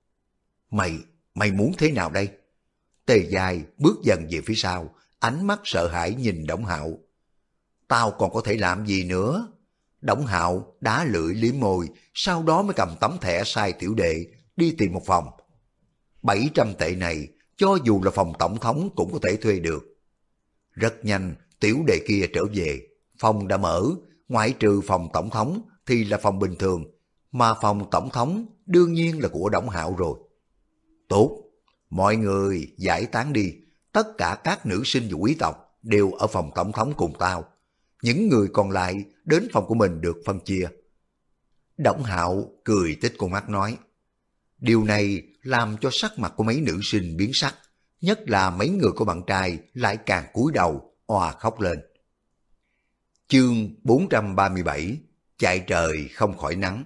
Mày muốn thế nào đây? Tề Giai bước dần về phía sau, ánh mắt sợ hãi nhìn Đổng Hạo. Tao còn có thể làm gì nữa? Đổng Hạo đá lưỡi liếm môi, sau đó mới cầm tấm thẻ sai tiểu đệ, đi tìm một phòng. 700 tệ này, cho dù là phòng tổng thống cũng có thể thuê được. Rất nhanh, tiểu đệ kia trở về, phòng đã mở, ngoại trừ phòng tổng thống thì là phòng bình thường, mà phòng tổng thống đương nhiên là của Đổng Hạo rồi. Tốt, mọi người giải tán đi, tất cả các nữ sinh và quý tộc đều ở phòng tổng thống cùng tao. Những người còn lại đến phòng của mình được phân chia. Đổng Hạo cười tích con mắt nói. Điều này làm cho sắc mặt của mấy nữ sinh biến sắc, nhất là mấy người của bạn trai lại càng cúi đầu, òa khóc lên. Chương 437, chạy trời không khỏi nắng.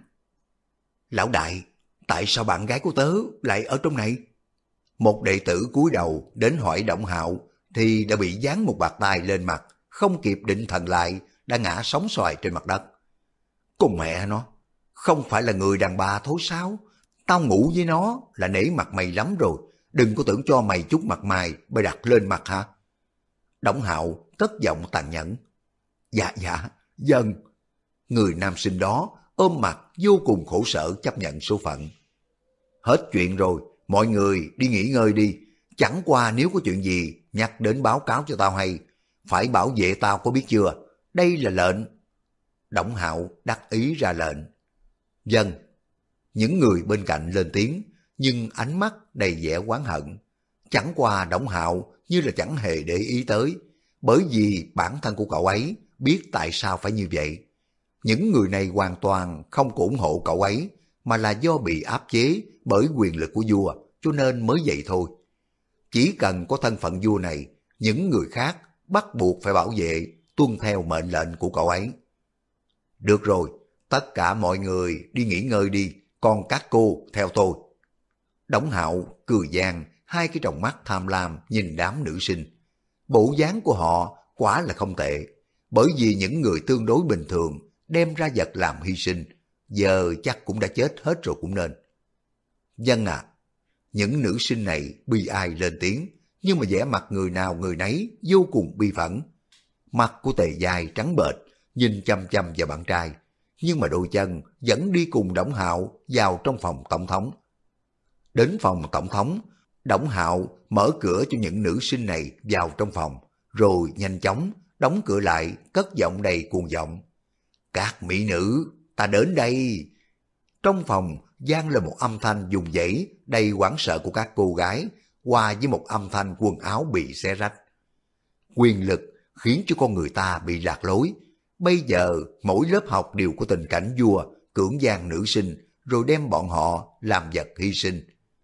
Lão đại, tại sao bạn gái của tớ lại ở trong này? Một đệ tử cúi đầu đến hỏi Đổng Hạo thì đã bị giáng một bạt tai lên mặt, không kịp định thần lại, đã ngã sóng xoài trên mặt đất. Con mẹ nó, không phải là người đàn bà thôi sao? Tao ngủ với nó là nể mặt mày lắm rồi, đừng có tưởng cho mày chút mặt mày bày đặt lên mặt hả? Đổng Hạo cất giọng tàn nhẫn. Dạ, dân. Người nam sinh đó ôm mặt vô cùng khổ sở chấp nhận số phận. Hết chuyện rồi, mọi người đi nghỉ ngơi đi. Chẳng qua nếu có chuyện gì nhắc đến báo cáo cho tao hay. Phải bảo vệ tao có biết chưa? Đây là lệnh. Đổng Hạo đắc ý ra lệnh. Dân. Những người bên cạnh lên tiếng, nhưng ánh mắt đầy vẻ oán hận. Chẳng qua Đổng Hạo như là chẳng hề để ý tới, bởi vì bản thân của cậu ấy biết tại sao phải như vậy. Những người này hoàn toàn không ủng hộ cậu ấy, mà là do bị áp chế bởi quyền lực của vua, cho nên mới vậy thôi. Chỉ cần có thân phận vua này, những người khác bắt buộc phải bảo vệ, tuân theo mệnh lệnh của cậu ấy. Được rồi, tất cả mọi người đi nghỉ ngơi đi, còn các cô theo tôi. Đổng Hạo cười gian, hai cái tròng mắt tham lam nhìn đám nữ sinh. Bộ dáng của họ quả là không tệ, bởi vì những người tương đối bình thường đem ra vật làm hy sinh, giờ chắc cũng đã chết hết rồi cũng nên. Dân à, những nữ sinh này bi ai lên tiếng, nhưng mà vẻ mặt người nào người nấy vô cùng bi phẫn. Mặt của Tề Giai trắng bệch, nhìn chăm chăm vào bạn trai, nhưng mà đôi chân vẫn đi cùng Đổng Hạo vào trong phòng tổng thống. Đến phòng tổng thống, Đổng Hạo mở cửa cho những nữ sinh này vào trong phòng, rồi nhanh chóng đóng cửa lại, cất giọng đầy cuồng vọng. Các mỹ nữ, ta đến đây. Trong phòng vang lên một âm thanh dùng dãy đầy hoảng sợ của các cô gái, hòa với một âm thanh quần áo bị xé rách. Quyền lực khiến cho con người ta bị lạc lối. Bây giờ mỗi lớp học đều có tình cảnh vua cưỡng gian nữ sinh, rồi đem bọn họ làm vật hy sinh.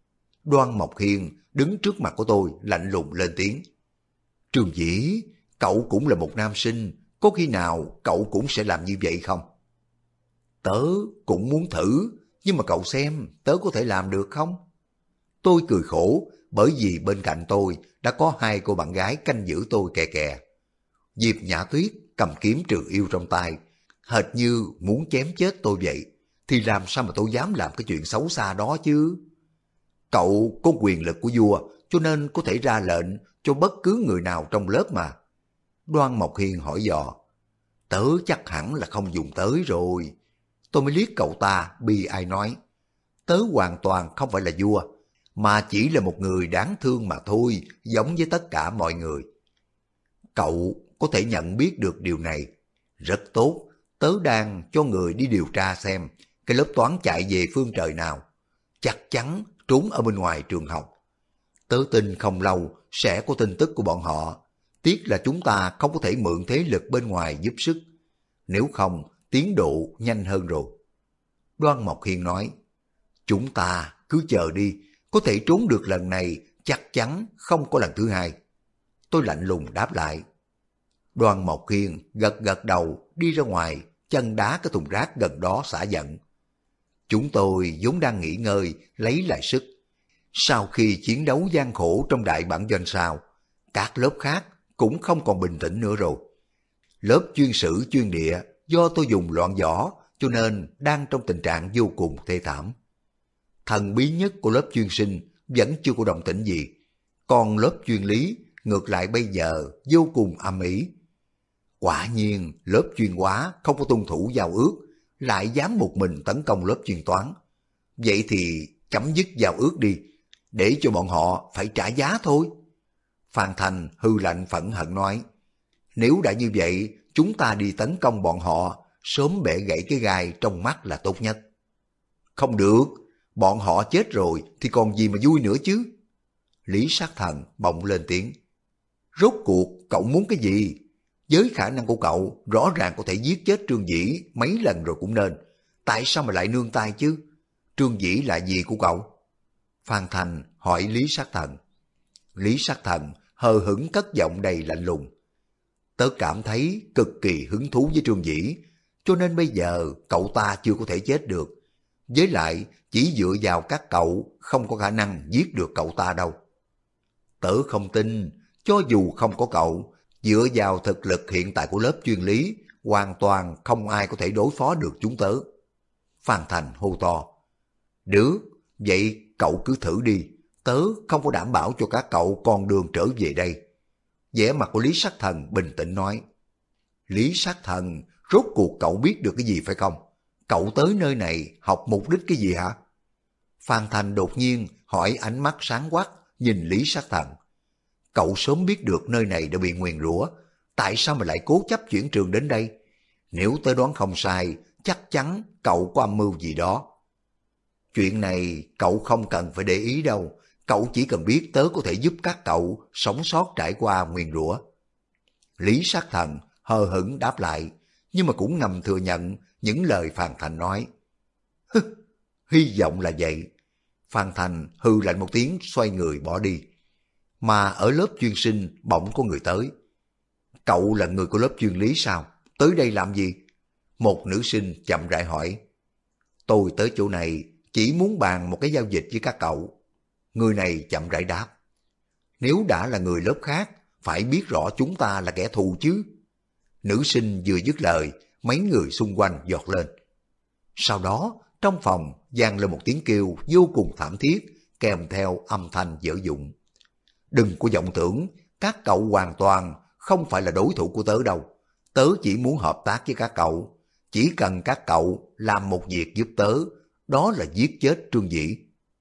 Đoan Mộc Hiên đứng trước mặt của tôi lạnh lùng lên tiếng. Trường Dĩ, cậu cũng là một nam sinh, có khi nào cậu cũng sẽ làm như vậy không? Tớ cũng muốn thử, nhưng mà cậu xem tớ có thể làm được không? Tôi cười khổ, bởi vì bên cạnh tôi đã có hai cô bạn gái canh giữ tôi kè kè. Diệp Nhã Tuyết cầm kiếm trường yêu trong tay, hệt như muốn chém chết tôi vậy, thì làm sao mà tôi dám làm cái chuyện xấu xa đó chứ? Cậu có quyền lực của vua, cho nên có thể ra lệnh cho bất cứ người nào trong lớp mà. Đoan Mộc Hiên hỏi dò. Tớ chắc hẳn là không dùng tới rồi. Tôi mới liếc cậu ta bi ai nói. Tớ hoàn toàn không phải là vua, mà chỉ là một người đáng thương mà thôi, giống với tất cả mọi người. Cậu có thể nhận biết được điều này. Rất tốt, tớ đang cho người đi điều tra xem cái lớp toán chạy về phương trời nào. Chắc chắn trốn ở bên ngoài trường học. Tớ tin không lâu sẽ có tin tức của bọn họ. Tiếc là chúng ta không có thể mượn thế lực bên ngoài giúp sức. Nếu không, tiến độ nhanh hơn rồi. Đoan Mộc Hiên nói, chúng ta cứ chờ đi, có thể trốn được lần này chắc chắn không có lần thứ hai. Tôi lạnh lùng đáp lại. Đoan Mộc Hiên gật gật đầu đi ra ngoài, chân đá cái thùng rác gần đó xả giận. Chúng tôi vốn đang nghỉ ngơi, lấy lại sức. Sau khi chiến đấu gian khổ trong đại bản doanh sao, các lớp khác cũng không còn bình tĩnh nữa rồi. Lớp chuyên sử chuyên địa do tôi dùng loạn võ cho nên đang trong tình trạng vô cùng thê thảm. Thần bí nhất của lớp chuyên sinh vẫn chưa có động tĩnh gì, còn lớp chuyên lý ngược lại bây giờ vô cùng âm ỉ. Quả nhiên lớp chuyên hóa không có tuân thủ giao ước, lại dám một mình tấn công lớp chuyên toán. Vậy thì chấm dứt giao ước đi, để cho bọn họ phải trả giá thôi. Phan Thành hư lạnh phẫn hận nói, nếu đã như vậy, chúng ta đi tấn công bọn họ, sớm bẻ gãy cái gai trong mắt là tốt nhất. Không được, bọn họ chết rồi thì còn gì mà vui nữa chứ. Lý Sát Thần bỗng lên tiếng. Rốt cuộc cậu muốn cái gì? Với khả năng của cậu, rõ ràng có thể giết chết Trương Dĩ mấy lần rồi cũng nên. Tại sao mà lại nương tay chứ? Trương Dĩ là gì của cậu? Phan Thành hỏi Lý Sát Thần. Lý Sát Thần hờ hững cất giọng đầy lạnh lùng. Tớ cảm thấy cực kỳ hứng thú với Trương Dĩ, cho nên bây giờ cậu ta chưa có thể chết được. Với lại, chỉ dựa vào các cậu không có khả năng giết được cậu ta đâu. Tớ không tin, cho dù không có cậu, dựa vào thực lực hiện tại của lớp chuyên lý, hoàn toàn không ai có thể đối phó được chúng tớ. Phan Thành hô to. Được, vậy cậu cứ thử đi, tớ không có đảm bảo cho các cậu con đường trở về đây. Vẻ mặt của Lý Sát Thần bình tĩnh nói. Lý Sát Thần, rốt cuộc cậu biết được cái gì phải không? Cậu tới nơi này học mục đích cái gì hả? Phan Thành đột nhiên hỏi, ánh mắt sáng quắc nhìn Lý Sát Thần. Cậu sớm biết được nơi này đã bị nguyền rủa, tại sao mà lại cố chấp chuyển trường đến đây? Nếu tớ đoán không sai, chắc chắn cậu có âm mưu gì đó. Chuyện này cậu không cần phải để ý đâu, cậu chỉ cần biết tớ có thể giúp các cậu sống sót trải qua nguyền rủa. Lý Sát Thần hờ hững đáp lại, nhưng mà cũng ngầm thừa nhận những lời Phan Thành nói. Hy vọng là vậy. Phan Thành hừ lạnh một tiếng, xoay người bỏ đi. Mà ở lớp chuyên sinh bỗng có người tới. Cậu là người của lớp chuyên lý sao? Tới đây làm gì? Một nữ sinh chậm rãi hỏi. Tôi tới chỗ này chỉ muốn bàn một cái giao dịch với các cậu. Người này chậm rãi đáp. Nếu đã là người lớp khác, phải biết rõ chúng ta là kẻ thù chứ. Nữ sinh vừa dứt lời, mấy người xung quanh giọt lên. Sau đó, trong phòng vang lên một tiếng kêu vô cùng thảm thiết, kèm theo âm thanh dở dụng. Đừng có vọng tưởng, các cậu hoàn toàn không phải là đối thủ của tớ đâu. Tớ chỉ muốn hợp tác với các cậu. Chỉ cần các cậu làm một việc giúp tớ, đó là giết chết Trương Dĩ.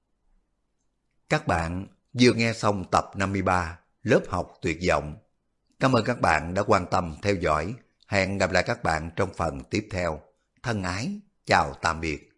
Các bạn vừa nghe xong tập 53 Lớp học tuyệt vọng. Cảm ơn các bạn đã quan tâm theo dõi. Hẹn gặp lại các bạn trong phần tiếp theo. Thân ái, chào tạm biệt.